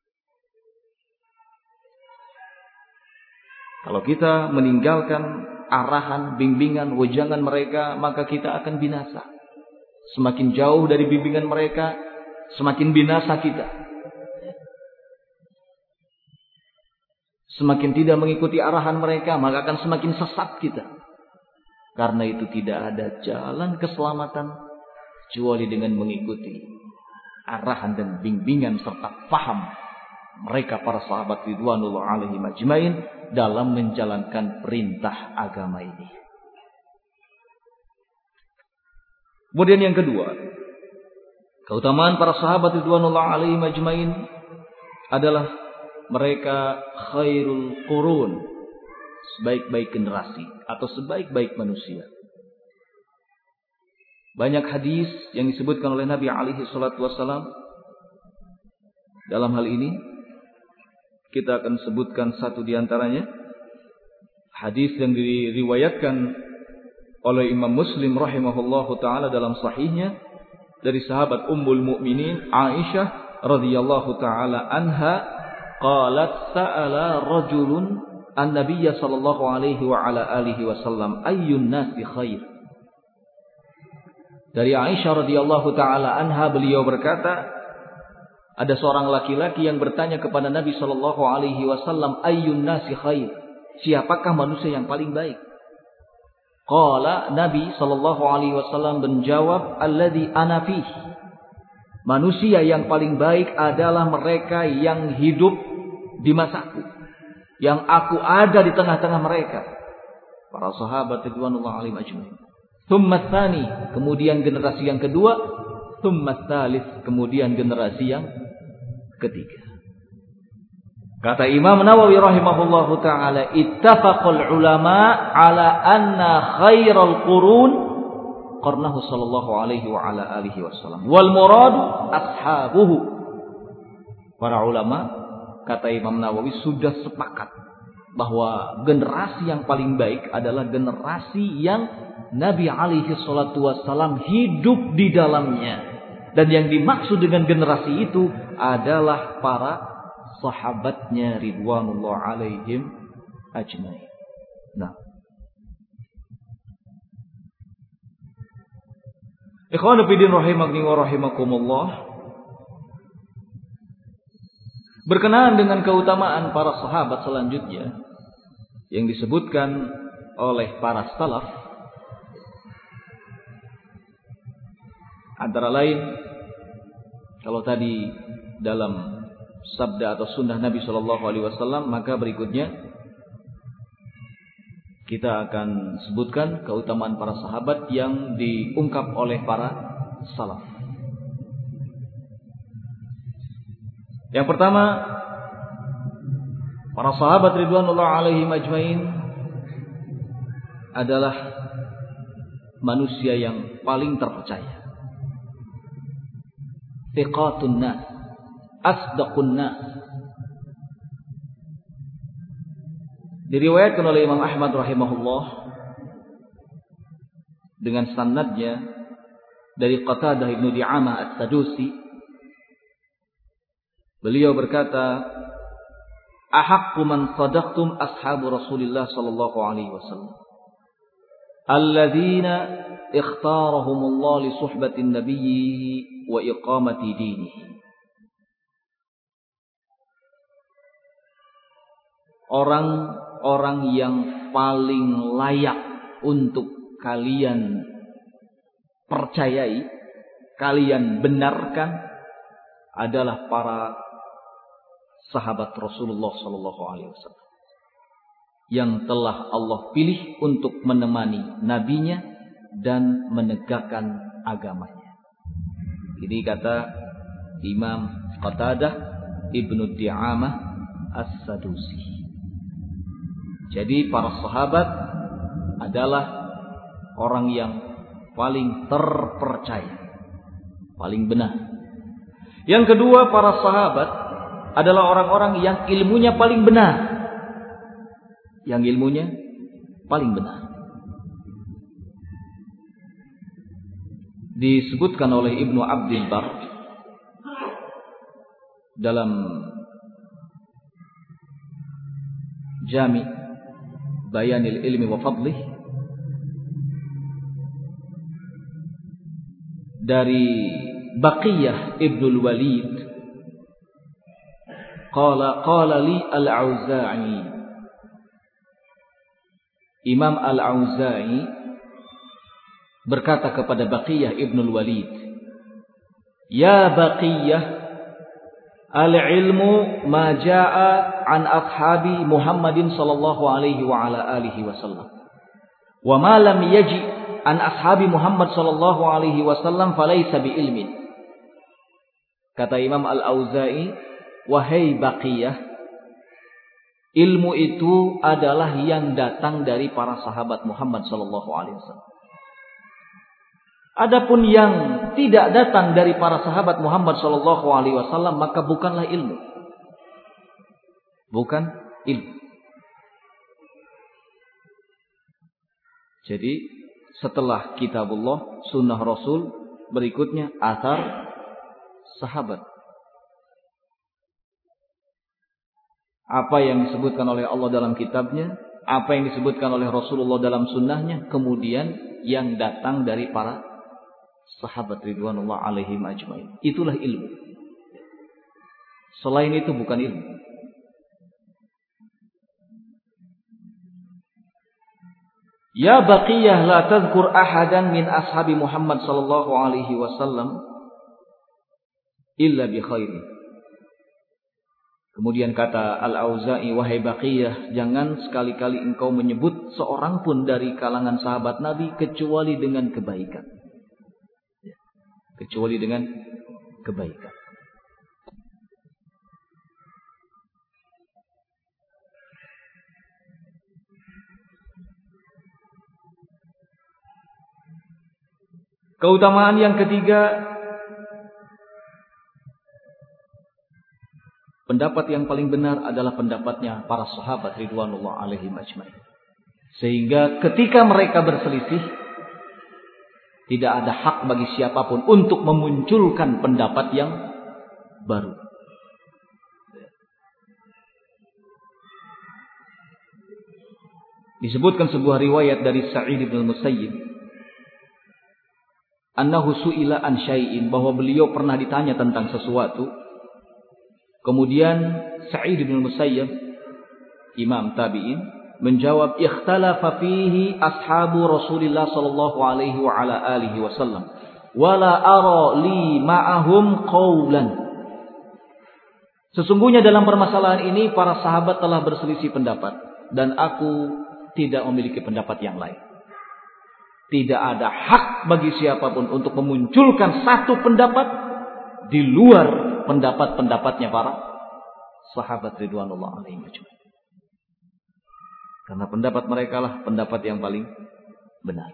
Kalau kita meninggalkan arahan, bimbingan, wejangan mereka, maka kita akan binasa. Semakin jauh dari bimbingan mereka, semakin binasa kita. semakin tidak mengikuti arahan mereka, maka akan semakin sesat kita. Karena itu tidak ada jalan keselamatan kecuali dengan mengikuti arahan dan bimbingan serta paham mereka para sahabat ridwanullah alaihim ajmain dalam menjalankan perintah agama ini. Kemudian yang kedua, keutamaan para sahabat ridwanullah alaihim ajmain adalah mereka khairul qurun, sebaik-baik generasi atau sebaik-baik manusia. Banyak hadis yang disebutkan oleh Nabi alaihi salatu wasallam. Dalam hal ini kita akan sebutkan satu di antaranya. Hadis yang diriwayatkan oleh Imam Muslim rahimahullahu taala dalam sahihnya dari sahabat Ummul Mukminin Aisyah radhiyallahu taala anha, qalat sa'ala rajulun an-nabiy sallallahu alaihi wa ala alihi wasallam ayyun nasi khair. Dari Aisyah radhiyallahu taala anha, beliau berkata, ada seorang laki-laki yang bertanya kepada Nabi sallallahu alaihi wasallam, ayyun nasi khair? Siapakah manusia yang paling baik? Qala, Nabi sallallahu alaihi wasallam menjawab, alladzi ana fih. Manusia yang paling baik adalah mereka yang hidup di masaku, yang aku ada di tengah-tengah mereka. Para sahabat ridwanullah alaihim ajmain. Tsumma tsani, kemudian generasi yang kedua, tsumma tsalits, kemudian generasi yang ketiga. Kata Imam Nawawi rahimahullahu taala, ittafaqal ulama ala anna khairal qurun qarnahu sallallahu alaihi wa ala alihi wasallam wal murad ashabuhu. Para ulama, kata Imam Nawawi, sudah sepakat bahwa generasi yang paling baik adalah generasi yang Nabi alaihi salatu wassalam hidup di dalamnya. Dan yang dimaksud dengan generasi itu adalah para sahabatnya ridwanullah alaihim ajmain. Nah, ikhwan fillah rahimani wa rahimakumullah, berkenaan dengan keutamaan para sahabat selanjutnya yang disebutkan oleh para salaf, antara lain, kalau tadi dalam sabda atau sunnah Nabi Shallallahu Alaihi Wasallam, maka berikutnya kita akan sebutkan keutamaan para sahabat yang diungkap oleh para salaf. Yang pertama, para sahabat ridwanullah alaihim ajmain adalah manusia yang paling terpercaya. Thiqatun nas, asdaqun nas. Diriwayatkan oleh Imam Ahmad rahimahullah dengan sanadnya dari Qatadah ibnu Di'amah as-Sadusi. Beliau berkata, ahaqqu man sadaqtum ashabu Rasulillah sallallahu alaihi wasallam alladzina ikhtarahumullah li suhbatin nabiyyi wa iqamati dinihi. Orang-orang yang paling layak untuk kalian percayai, kalian benarkan adalah para sahabat Rasulullah sallallahu alaihi wasallam yang telah Allah pilih untuk menemani nabinya dan menegakkan agamanya. Ini kata Imam Qatadah ibnu Di'amah as-Sadusi. Jadi para sahabat adalah orang yang paling terpercaya, paling benar. Yang kedua, para sahabat adalah orang-orang yang ilmunya paling benar. Yang ilmunya paling benar. Disebutkan oleh Ibnu Abdul Bar dalam Jami' Bayanil Ilmi wa Fadlih dari Baqiyah Ibnul Walid qala li al-Auza'i. Imam al-Auza'i berkata kepada Baqiyah ibnul Walid, "Ya Baqiyah, al-ilmu ma jaa an ashabi Muhammadin sallallahu alaihi wa ala alihi wasallam. Wa ma lam yaji an ashabi Muhammad sallallahu alaihi wasallam falaysa bi ilmin." Kata Imam Al-Auza'i, "Wahai Baqiyah, ilmu itu adalah yang datang dari para sahabat Muhammad sallallahu alaihi wasallam. Adapun yang tidak datang dari para sahabat Muhammad sallallahu alaihi wasallam maka bukanlah ilmu." Bukan ilmu. Jadi setelah kitabullah, sunnah Rasul, berikutnya athar sahabat. Apa yang disebutkan oleh Allah dalam kitabnya, apa yang disebutkan oleh Rasulullah dalam sunnahnya, kemudian yang datang dari para sahabat ridwanullah alaihim ajmain. Itulah ilmu. Selain itu bukan ilmu. Ya Baqiyah, la tadhkur ahadan min ashabi Muhammad sallallahu alaihi wasallam illa bi khairi. Kemudian kata Al-Auza'i, "Wahai Baqiyah, jangan sekali-kali engkau menyebut seorang pun dari kalangan sahabat Nabi kecuali dengan kebaikan." Kecuali dengan kebaikan. Keutamaan yang ketiga, pendapat yang paling benar adalah pendapatnya para sahabat ridwanullah alaihim ajmain. Sehingga ketika mereka berselisih, tidak ada hak bagi siapapun untuk memunculkan pendapat yang baru. Disebutkan sebuah riwayat dari Sa'id bin Musayyib, annahu su'ila an syai'in, bahwa beliau pernah ditanya tentang sesuatu. Kemudian Sa'id bin Musayyib, imam tabi'in, menjawab, "Ikhtalafa fihi ashabu Rasulillah sallallahu alaihi wa ala alihi wasallam, wala ara li ma'ahum qawlan." Sesungguhnya dalam permasalahan ini para sahabat telah berselisih pendapat dan aku tidak memiliki pendapat yang lain. Tidak ada hak bagi siapapun untuk memunculkan satu pendapat di luar pendapat-pendapatnya para sahabat ridwanullah alaihim ajmain. Karena pendapat mereka lah pendapat yang paling benar.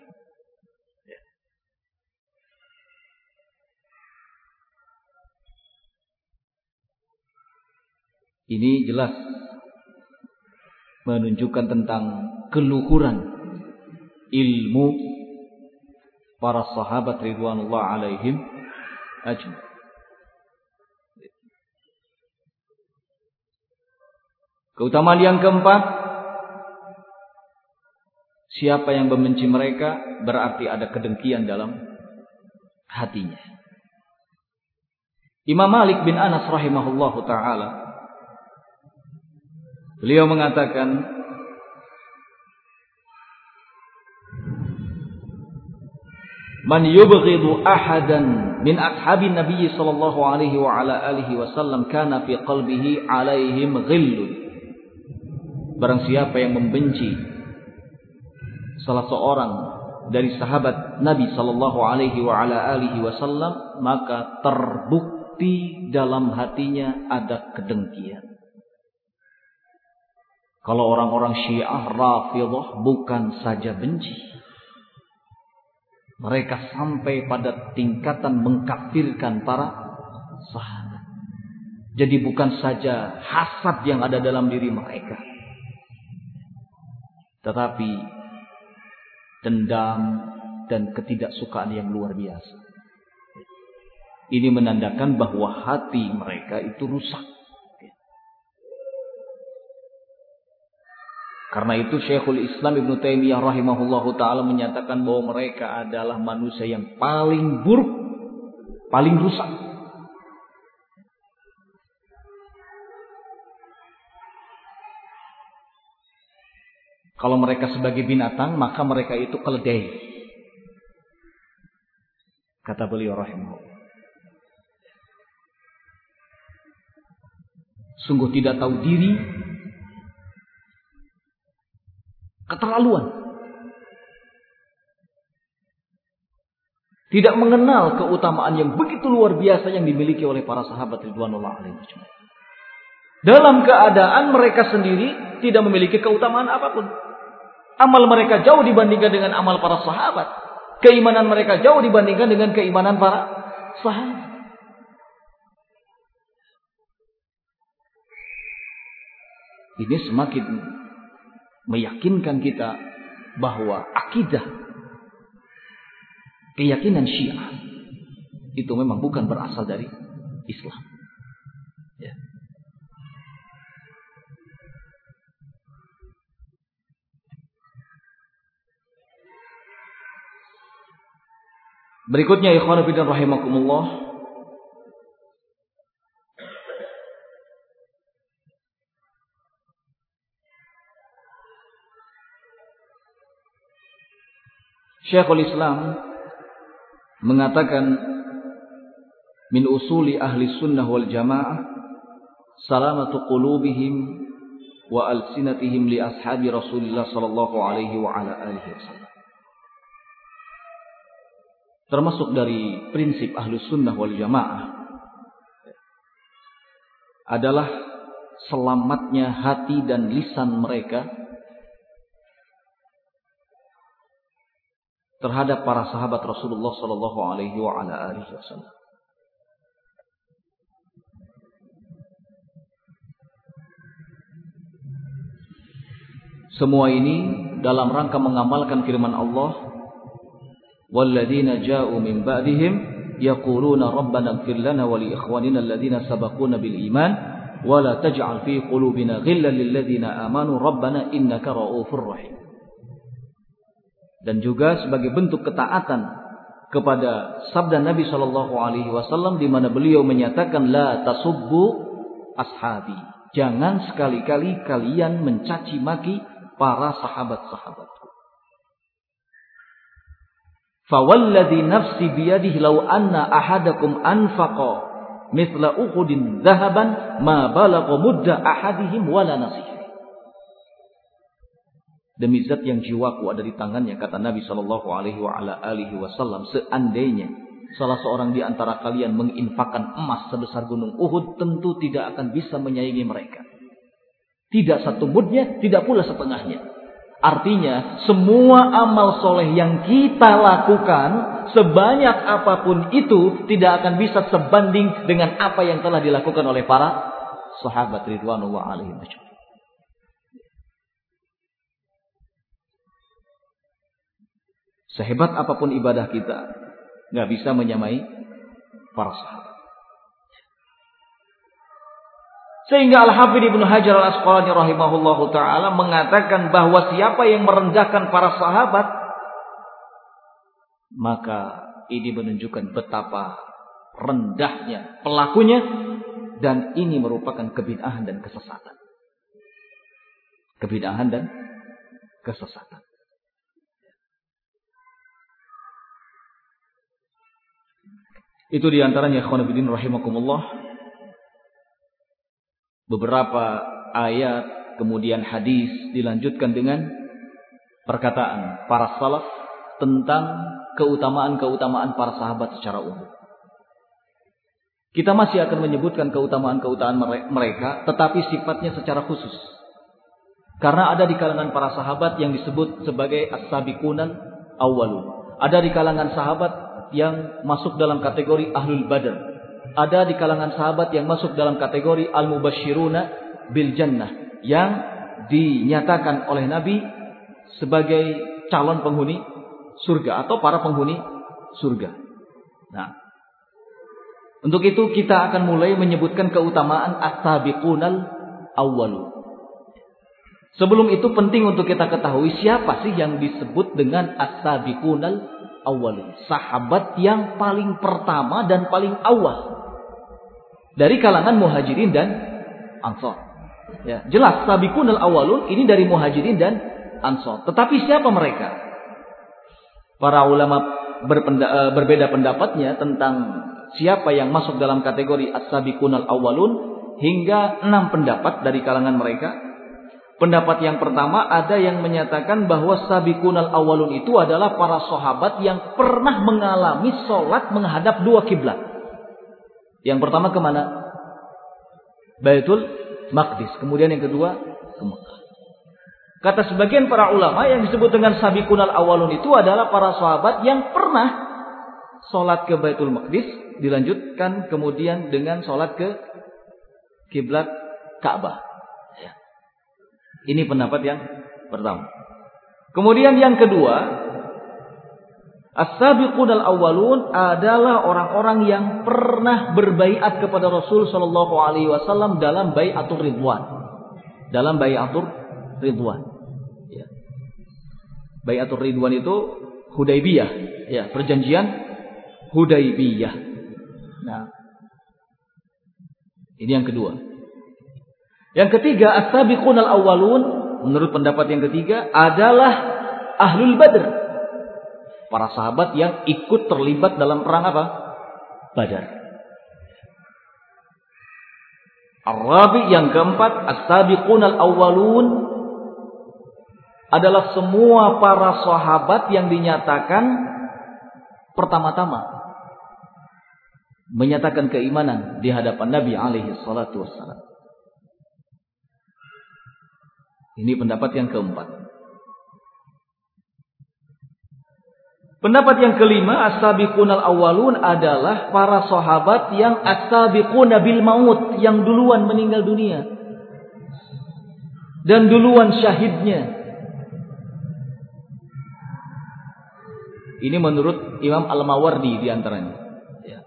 Ini jelas menunjukkan tentang keluhuran ilmu para sahabat ridwanullah alaihim ajmain. Keutamaan yang keempat, siapa yang membenci mereka berarti ada kedengkian dalam hatinya. Imam Malik bin Anas rahimahullahu ta'ala, beliau mengatakan, "Man yubghidu ahadan min ashabin Nabi sallallahu alaihi wa ala alihi wasallam kana fi qalbihi alaihim ghillun." Barang siapa yang membenci salah seorang dari sahabat Nabi sallallahu alaihi wa ala alihi wasallam, maka terbukti dalam hatinya ada kedengkian. Kalau orang-orang Syiah Rafidhah bukan saja benci, mereka sampai pada tingkatan mengkafirkan para sahabat. Jadi bukan saja hasad yang ada dalam diri mereka, tetapi dendam dan ketidaksukaan yang luar biasa. Ini menandakan bahwa hati mereka itu rusak. Karena itu Syekhul Islam Ibn Taimiyah rahimahullahu ta'ala menyatakan bahwa mereka adalah manusia yang paling buruk, paling rusak. Kalau mereka sebagai binatang, maka mereka itu keledai. Kata beliau rahimahullah. Sungguh tidak tahu diri, keterlaluan. Tidak mengenal keutamaan yang begitu luar biasa yang dimiliki oleh para sahabat ridwanullah alaihim. Dalam keadaan mereka sendiri tidak memiliki keutamaan apapun. Amal mereka jauh dibandingkan dengan amal para sahabat. Keimanan mereka jauh dibandingkan dengan keimanan para sahabat. Ini semakin meyakinkan kita bahwa akidah, keyakinan Syiah itu memang bukan berasal dari Islam. Ya. Berikutnya ikhwan fillah rahimakumullah, Syekhul Islam mengatakan min usuli ahli sunnah wal jamaah salamatu qulubihim wa alsinatihim li ashabi Rasulullah sallallahu alaihi wa ala alihi wasallam. Termasuk dari prinsip ahli sunnah wal jamaah adalah selamatnya hati dan lisan mereka terhadap para sahabat Rasulullah sallallahu alaihi wa ala alihi wasallam. Semua ini dalam rangka mengamalkan firman Allah, walladzina ja'u min ba'dihim yaquluna rabbana ighfir lana wa li ikhwanina alladhina sabaquna bil iman wa la taj'al fi qulubina ghillan lil ladzina amanu rabbana innaka ra'ufur rahim. Dan juga sebagai bentuk ketaatan kepada sabda Nabi sallallahu alaihi wasallam di mana beliau menyatakan la tasubbu ashabi. Jangan sekali-kali kalian mencaci maki para sahabat-sahabatku. Fawalladhi nafsi biyadihi law anna ahadakum anfaqa mithla uhudin dhahaban ma balagha mudda ahadihim wala nasif. Demi zat yang jiwaku ada di tangannya, kata Nabi sallallahu alaihi wa ala alihi wasallam, seandainya salah seorang di antara kalian menginfakkan emas sebesar gunung Uhud, tentu tidak akan bisa menyaingi mereka. Tidak satu mudnya, tidak pula setengahnya. Artinya, semua amal soleh yang kita lakukan, sebanyak apapun itu, tidak akan bisa sebanding dengan apa yang telah dilakukan oleh para sahabat ridwanullah alaihim ajmain. Sehebat apapun ibadah kita, nggak bisa menyamai para sahabat. Sehingga Al-Hafidz Ibnu Hajar Al-Asqalani rahimahullahu ta'ala mengatakan bahwa siapa yang merendahkan para sahabat, maka ini menunjukkan betapa rendahnya pelakunya, dan ini merupakan kebid'ahan dan kesesatan. Kebid'ahan dan kesesatan. Itu diantaranya ikhwan fillah rahimakumullah, beberapa ayat kemudian hadis dilanjutkan dengan perkataan para salaf tentang keutamaan-keutamaan para sahabat secara umum. Kita masih akan menyebutkan keutamaan-keutamaan mereka, tetapi sifatnya secara khusus. Karena ada di kalangan para sahabat yang disebut sebagai as-sabiqunal awwalun. Ada di kalangan sahabat yang masuk dalam kategori ahlul badr. Ada di kalangan sahabat yang masuk dalam kategori al-mubasyiruna bil jannah, yang dinyatakan oleh Nabi sebagai calon penghuni surga atau para penghuni surga. Nah, untuk itu kita akan mulai menyebutkan keutamaan as-sabiqunal awwalun. Sebelum itu penting untuk kita ketahui siapa sih yang disebut dengan as-sabiqunal awwalun, sahabat yang paling pertama dan paling awal dari kalangan muhajirin dan ansar. Ya, jelas sabiqunal awwalun ini dari muhajirin dan Ansor. Tetapi siapa mereka? Para ulama berbeda pendapatnya tentang siapa yang masuk dalam kategori as-sabiqunal awwalun, hingga 6 pendapat dari kalangan mereka. Pendapat yang pertama, ada yang menyatakan bahwa sabiqunal awwalun itu adalah para sahabat yang pernah mengalami sholat menghadap 2 kiblat. Yang pertama kemana? Baitul Maqdis. Kemudian yang kedua ke Mekah. Kata sebagian para ulama, yang disebut dengan sabiqunal awwalun itu adalah para sahabat yang pernah sholat ke Baitul Maqdis, dilanjutkan kemudian dengan sholat ke kiblat Ka'bah. Ini pendapat yang pertama. Kemudian yang kedua, as-sabiqunal awwalun adalah orang-orang yang pernah berbaiat kepada Rasul sallallahu alaihi wasallam dalam bai'atur ridwan. Dalam bai'atur ridwan. Ya. Bai'atur ridwan itu Hudaybiyah, ya, perjanjian Hudaybiyah. Nah, ini yang kedua. Yang ketiga, as-sabiqunal awwalun, menurut pendapat yang ketiga, adalah ahlul Badr. Para sahabat yang ikut terlibat dalam perang apa? Badar. Ar-rabi, yang keempat, as-sabiqunal awwalun adalah semua para sahabat yang dinyatakan pertama-tama menyatakan keimanan di hadapan Nabi alaihi salatu wassalam. Ini pendapat yang keempat. Pendapat yang kelima, as-sabiqunal awwalun adalah para sahabat yang as-sabiquna bil maut, yang duluan meninggal dunia dan duluan syahidnya. Ini menurut Imam Al-Mawardi di antaranya. Ya.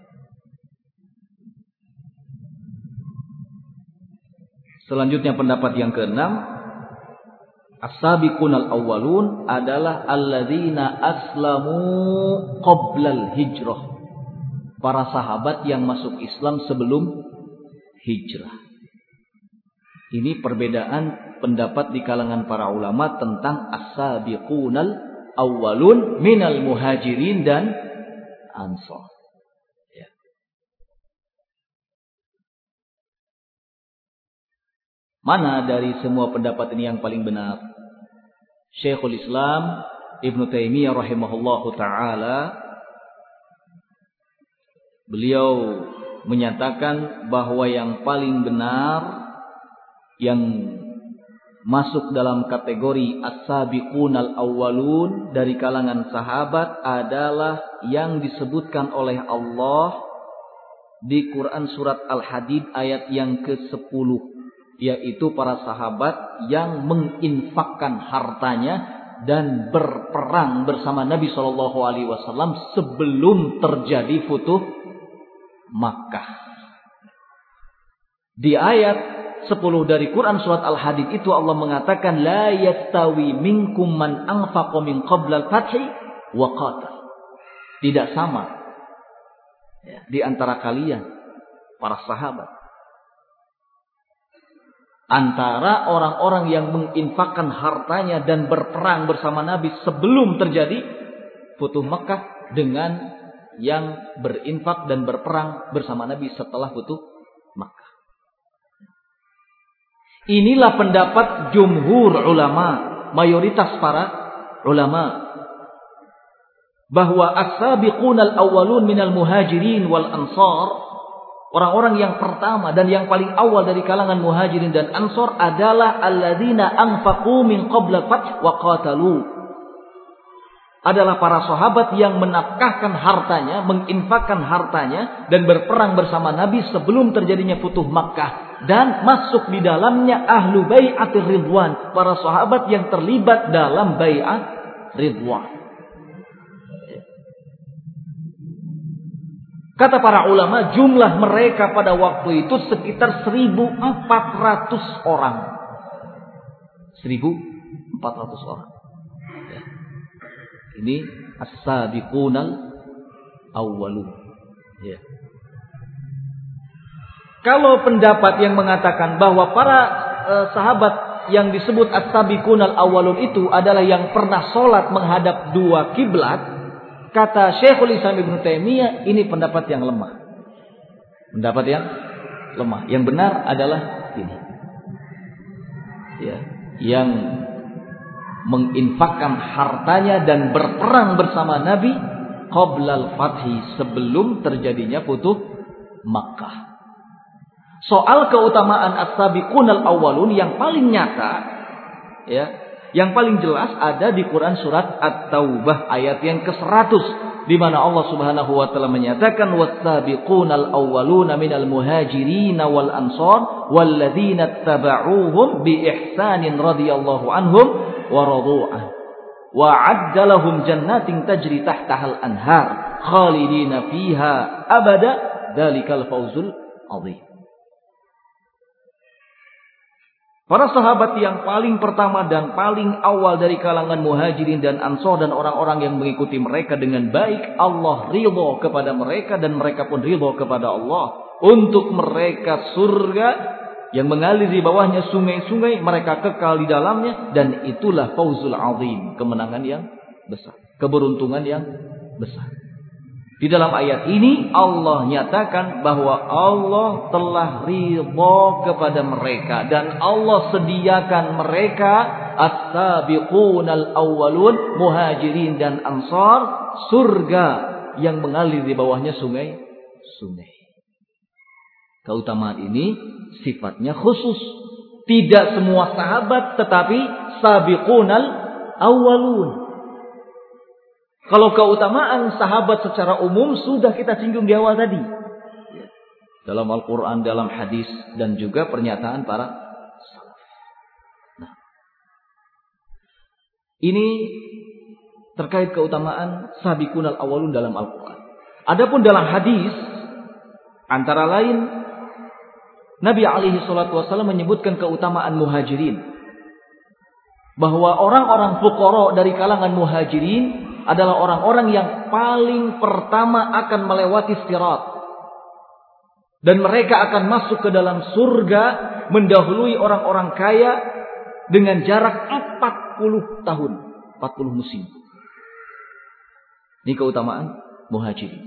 Selanjutnya pendapat yang keenam, as-sabiqunal awwalun adalah alladzina aslamu qoblal hijrah. Para sahabat yang masuk Islam sebelum hijrah. Ini perbedaan pendapat di kalangan para ulama tentang as-sabiqunal awwalun minal muhajirin dan ansor. Ya. Mana dari semua pendapat ini yang paling benar? Syekhul Islam Ibnu Taimiyah rahimahullahu taala, beliau menyatakan bahwa yang paling benar, yang masuk dalam kategori as-sabiqunal awwalun dari kalangan sahabat, adalah yang disebutkan oleh Allah di Quran surat Al-Hadid ayat yang ke-10, yaitu para sahabat yang menginfakkan hartanya dan berperang bersama Nabi Shallallahu Alaihi Wasallam sebelum terjadi Futuh Makkah. Di ayat 10 dari Quran surat Al-Hadid itu Allah mengatakan, la yastawi minkum man anfaqa min qabla al-fathi wa qatal. Tidak sama ya, di antara kalian para sahabat antara orang-orang yang menginfakkan hartanya dan berperang bersama Nabi sebelum terjadi Futuh Makkah dengan yang berinfak dan berperang bersama Nabi setelah Futuh Makkah. Inilah pendapat jumhur ulama, mayoritas para ulama, bahwa as-sabiqunal awwalun minal muhajirin wal ansar, orang-orang yang pertama dan yang paling awal dari kalangan muhajirin dan ansor adalah alladzina anfaqu min qabla fath wa qatalu. Adalah para sahabat yang menafkahkan hartanya, menginfakkan hartanya dan berperang bersama Nabi sebelum terjadinya Futuh Makkah, dan masuk di dalamnya ahlu bai'atir ridwan, para sahabat yang terlibat dalam bai'at ridwan. Kata para ulama, jumlah mereka pada waktu itu sekitar 1.400 orang. 1.400 orang. Ya. Ini as-sabiqunal awwalun. Ya. Kalau pendapat yang mengatakan bahwa para sahabat yang disebut as-sabiqunal awwalun itu adalah yang pernah sholat menghadap dua kiblat, kata Syekhul Islam Ibnu Taimiyah, ini pendapat yang lemah. Pendapat yang lemah. Yang benar adalah ini. Ya, yang menginfakkan hartanya dan berperang bersama Nabi qablal fathi, sebelum terjadinya futuh Makkah. Soal keutamaan as-sabiqunal awwalun yang paling nyata, ya, yang paling jelas ada di Quran surat At-Taubah ayat yang ke-100, di mana Allah Subhanahu wa taala menyatakan was-sabiqunal awwaluna minal muhajirin wal ansar walladzina tabauhum bi ihsanin radhiyallahu anhum wa radu'an wa 'adda lahum jannatin tajri tahtahal anhar khalidina fiha abada dzalikal fawzul 'adzim. Para sahabat yang paling pertama dan paling awal dari kalangan muhajirin dan ansor dan orang-orang yang mengikuti mereka dengan baik, Allah ridho kepada mereka dan mereka pun ridho kepada Allah. Untuk mereka surga yang mengalir di bawahnya sungai-sungai, mereka kekal di dalamnya, dan itulah fauzul azim, kemenangan yang besar, keberuntungan yang besar. Di dalam ayat ini Allah nyatakan bahwa Allah telah ridha kepada mereka dan Allah sediakan mereka as-sabiqunal awwalun, muhajirin dan ansar, surga yang mengalir di bawahnya sungai-sungai. Keutamaan ini sifatnya khusus. Tidak semua sahabat, tetapi sabiqunal awwalun. Kalau keutamaan sahabat secara umum sudah kita singgung di awal tadi. Dalam Al-Quran, dalam hadis, dan juga pernyataan para salaf. Nah, ini terkait keutamaan sabiqunal awwalun dalam Al-Quran. Adapun dalam hadis, antara lain, Nabi alaihi salatu wasallam menyebutkan keutamaan muhajirin. Bahwa orang-orang fuqara dari kalangan muhajirin adalah orang-orang yang paling pertama akan melewati sirat. Dan mereka akan masuk ke dalam surga mendahului orang-orang kaya dengan jarak 40 tahun. 40 musim. Ini keutamaan muhajirin.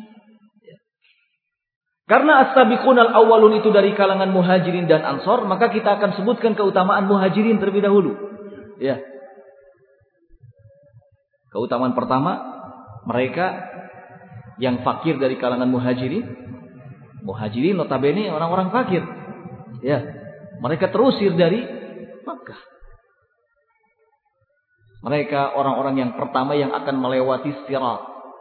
Karena as-sabiqunal awwalun itu dari kalangan muhajirin dan ansor, maka kita akan sebutkan keutamaan muhajirin terlebih dahulu. Ya. Keutamaan pertama, mereka yang fakir dari kalangan muhajirin. Muhajirin notabene orang-orang fakir. Ya, mereka terusir dari Makkah. Mereka orang-orang yang pertama yang akan melewati sirat.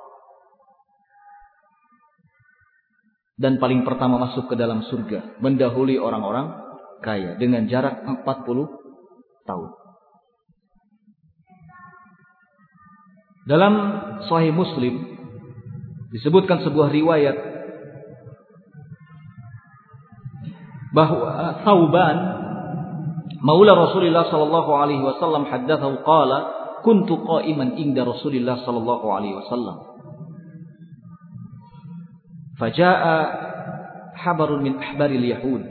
Dan paling pertama masuk ke dalam surga, mendahului orang-orang kaya dengan jarak 40 tahun. Dalam Sahih Muslim disebutkan sebuah riwayat bahwa Thauban maula Rasulullah sallallahu alaihi wasallam haddatsahu qala kuntu qa'iman inda Rasulillah sallallahu alaihi wasallam fajaa habarun min ahbaril yahud.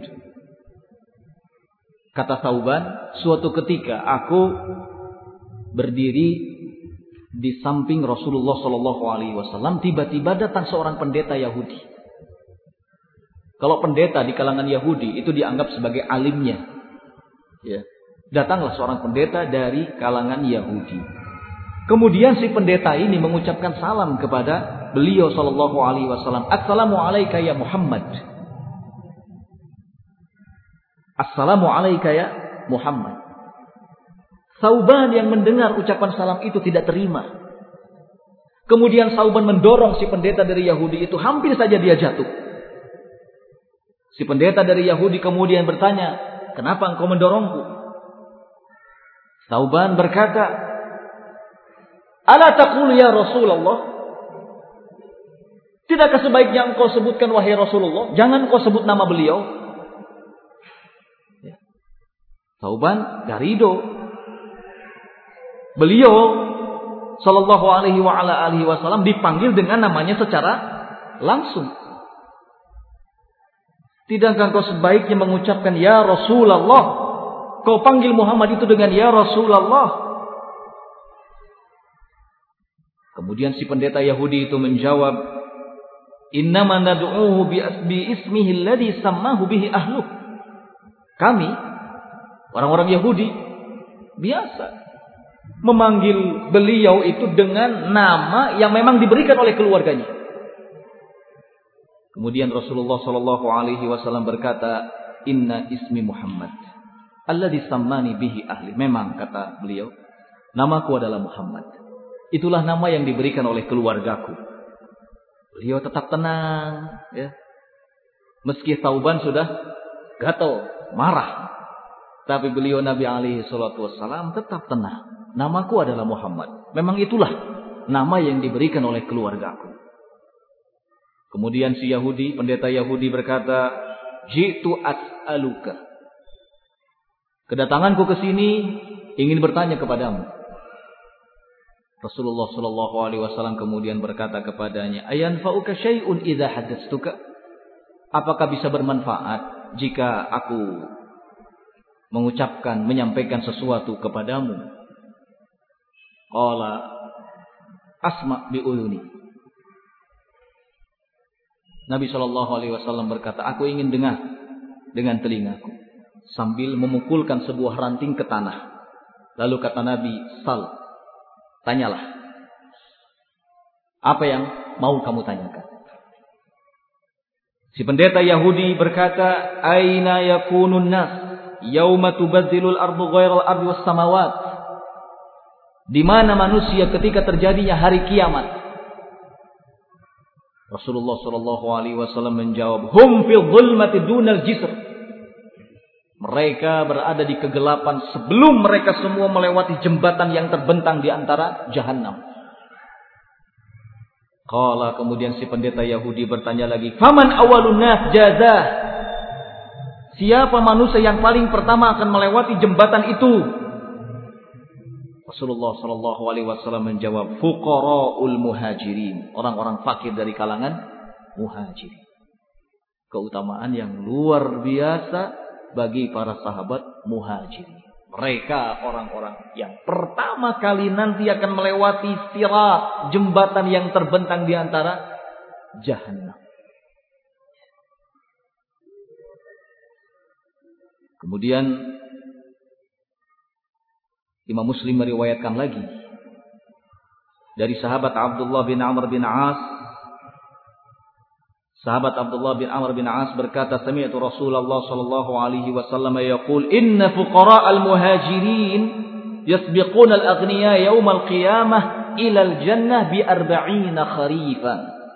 Kata Thauban, suatu ketika aku berdiri di samping Rasulullah sallallahu alaihi wasallam, tiba-tiba datang seorang pendeta Yahudi. Kalau pendeta di kalangan Yahudi itu dianggap sebagai alimnya. Ya. Datanglah seorang pendeta dari kalangan Yahudi. Kemudian si pendeta ini mengucapkan salam kepada beliau sallallahu alaihi wasallam. Assalamu alayka ya Muhammad. Assalamu alayka ya Muhammad. Thauban yang mendengar ucapan salam itu tidak terima. Kemudian Thauban mendorong si pendeta dari Yahudi itu, hampir saja dia jatuh. Si pendeta dari Yahudi kemudian bertanya, kenapa engkau mendorongku? Thauban berkata, ala taqulu ya Rasulullah? Tidakkah sebaiknya engkau sebutkan wahai Rasulullah? Jangan engkau sebut nama beliau. Thauban gak ridho. Beliau sallallahu alaihi wa ala alihi wasallam dipanggil dengan namanya secara langsung. Tidakkah engkau sebaiknya mengucapkan ya Rasulullah? kau panggil Muhammad itu dengan ya Rasulullah. Kemudian si pendeta Yahudi itu menjawab, innama nad'uhu bi ismihi alladhi sammahu bihi ahluh. Kami, orang-orang Yahudi, biasa memanggil beliau itu dengan nama yang memang diberikan oleh keluarganya. Kemudian Rasulullah sallallahu alaihi wasallam berkata, inna ismi Muhammad alladhi sammani bihi ahli. Memang kata beliau, namaku adalah Muhammad. Itulah nama yang diberikan oleh keluargaku. Beliau tetap tenang, ya. Meski Thauban sudah gatal, marah, tapi beliau Nabi alaihi salatu wassalam tetap tenang. Namaku adalah Muhammad. Memang itulah nama yang diberikan oleh keluargaku. Kemudian si Yahudi, pendeta Yahudi berkata, jitu as'aluka. Kedatanganku ke sini ingin bertanya kepadamu. Rasulullah sallallahu alaihi wasallam kemudian berkata kepadanya, ayanfa'uka syai'un idza haddatstuka? Apakah bisa bermanfaat jika aku menyampaikan sesuatu kepadamu? Qala asma' bi uluni. Nabi sallallahu alaihi wasallam berkata, aku ingin dengar dengan telingaku, sambil memukulkan sebuah ranting ke tanah. Lalu kata Nabi, sal, tanyalah. Apa yang mau kamu tanyakan? Si pendeta Yahudi berkata, aina yakunun nas yauma tubazzilul ardu ghairal ardi was samawat? Di mana manusia ketika terjadinya hari kiamat? Rasulullah sallallahu alaihi wasallam menjawab, hum fil dhulmati dunal jisr. Mereka berada di kegelapan sebelum mereka semua melewati jembatan yang terbentang di antara Jahannam. Qala, kemudian si pendeta Yahudi bertanya lagi, faman awalun nas jazah? Siapa manusia yang paling pertama akan melewati jembatan itu? Rasulullah sallallahu alaihi wasallam menjawab, fuqaraul muhajirin, orang-orang fakir dari kalangan muhajirin. Keutamaan yang luar biasa bagi para sahabat muhajirin. Mereka orang-orang yang pertama kali nanti akan melewati sirat, jembatan yang terbentang di antara Jahannam. Kemudian Imam Muslim meriwayatkan lagi dari sahabat Abdullah bin Amr bin As. Sahabat Abdullah bin Amr bin As berkata, sami'tu Rasulullah sallallahu alaihi wasallam yaqul, inna fuqara'al muhajirin yasbiquna al-aghniya yawm al-qiyamah ila al-jannah bi 40 kharifan.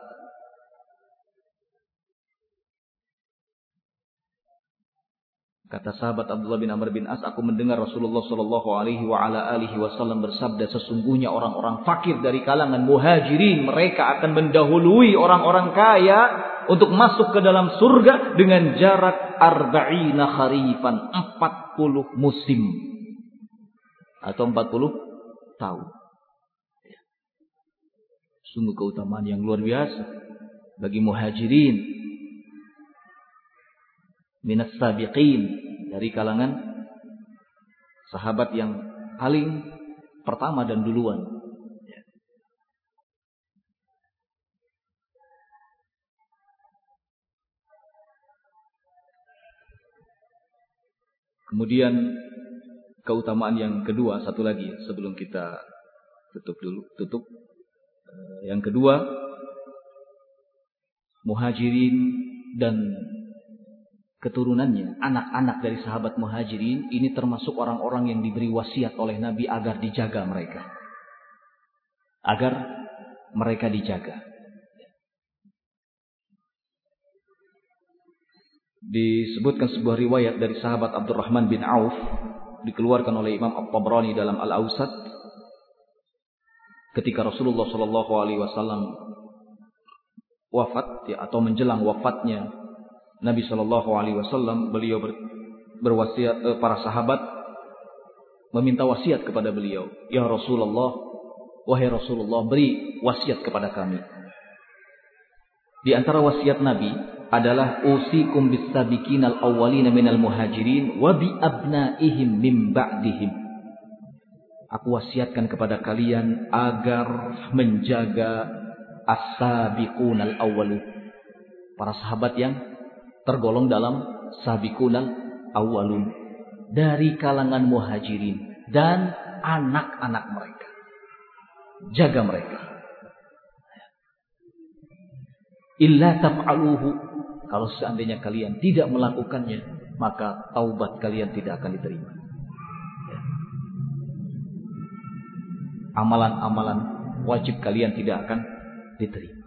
Kata sahabat Abdullah bin Amr bin As, aku mendengar Rasulullah sallallahu alaihi wa ala alihi wasallam bersabda, sesungguhnya orang-orang fakir dari kalangan muhajirin, mereka akan mendahului orang-orang kaya untuk masuk ke dalam surga dengan jarak 40 kharifan, 40 musim atau 40 tahun. Sungguh keutamaan yang luar biasa bagi muhajirin, minas sabiqin, dari kalangan sahabat yang paling pertama dan duluan. Kemudian keutamaan yang kedua, satu lagi sebelum kita tutup. Yang kedua, muhajirin dan keturunannya, anak-anak dari sahabat muhajirin ini termasuk orang-orang yang diberi wasiat oleh Nabi agar dijaga mereka. Agar mereka dijaga. Disebutkan sebuah riwayat dari sahabat Abdurrahman bin Auf, dikeluarkan oleh Imam At-Tabrani dalam Al-Awsat, ketika Rasulullah sallallahu alaihi wasallam wafat, atau menjelang wafatnya Nabi sallallahu alaihi wasallam, beliau berwasiat, para sahabat meminta wasiat kepada beliau, ya Rasulullah, wahai Rasulullah, beri wasiat kepada kami. Di antara wasiat Nabi adalah usikum bis-sabiqinal awwalina minal muhajirin wa bi abnaihim min ba'dihim. Aku wasiatkan kepada kalian agar menjaga as-sabiqunal awwalun, para sahabat yang tergolong dalam sabiqunal awwalun dari kalangan muhajirin dan anak-anak mereka. Jaga mereka. Illa taf'aluhu, kalau seandainya kalian tidak melakukannya, maka taubat kalian tidak akan diterima. Amalan-amalan wajib kalian tidak akan diterima.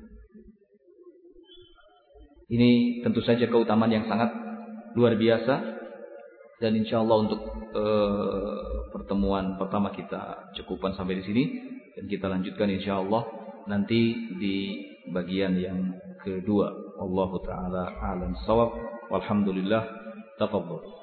Ini tentu saja keutamaan yang sangat luar biasa. Dan insya Allah untuk pertemuan pertama kita cukupkan sampai di sini. Dan kita lanjutkan insya Allah nanti di bagian yang kedua. Wallahu ta'ala a'lam shawab. Walhamdulillah. Tafadhol.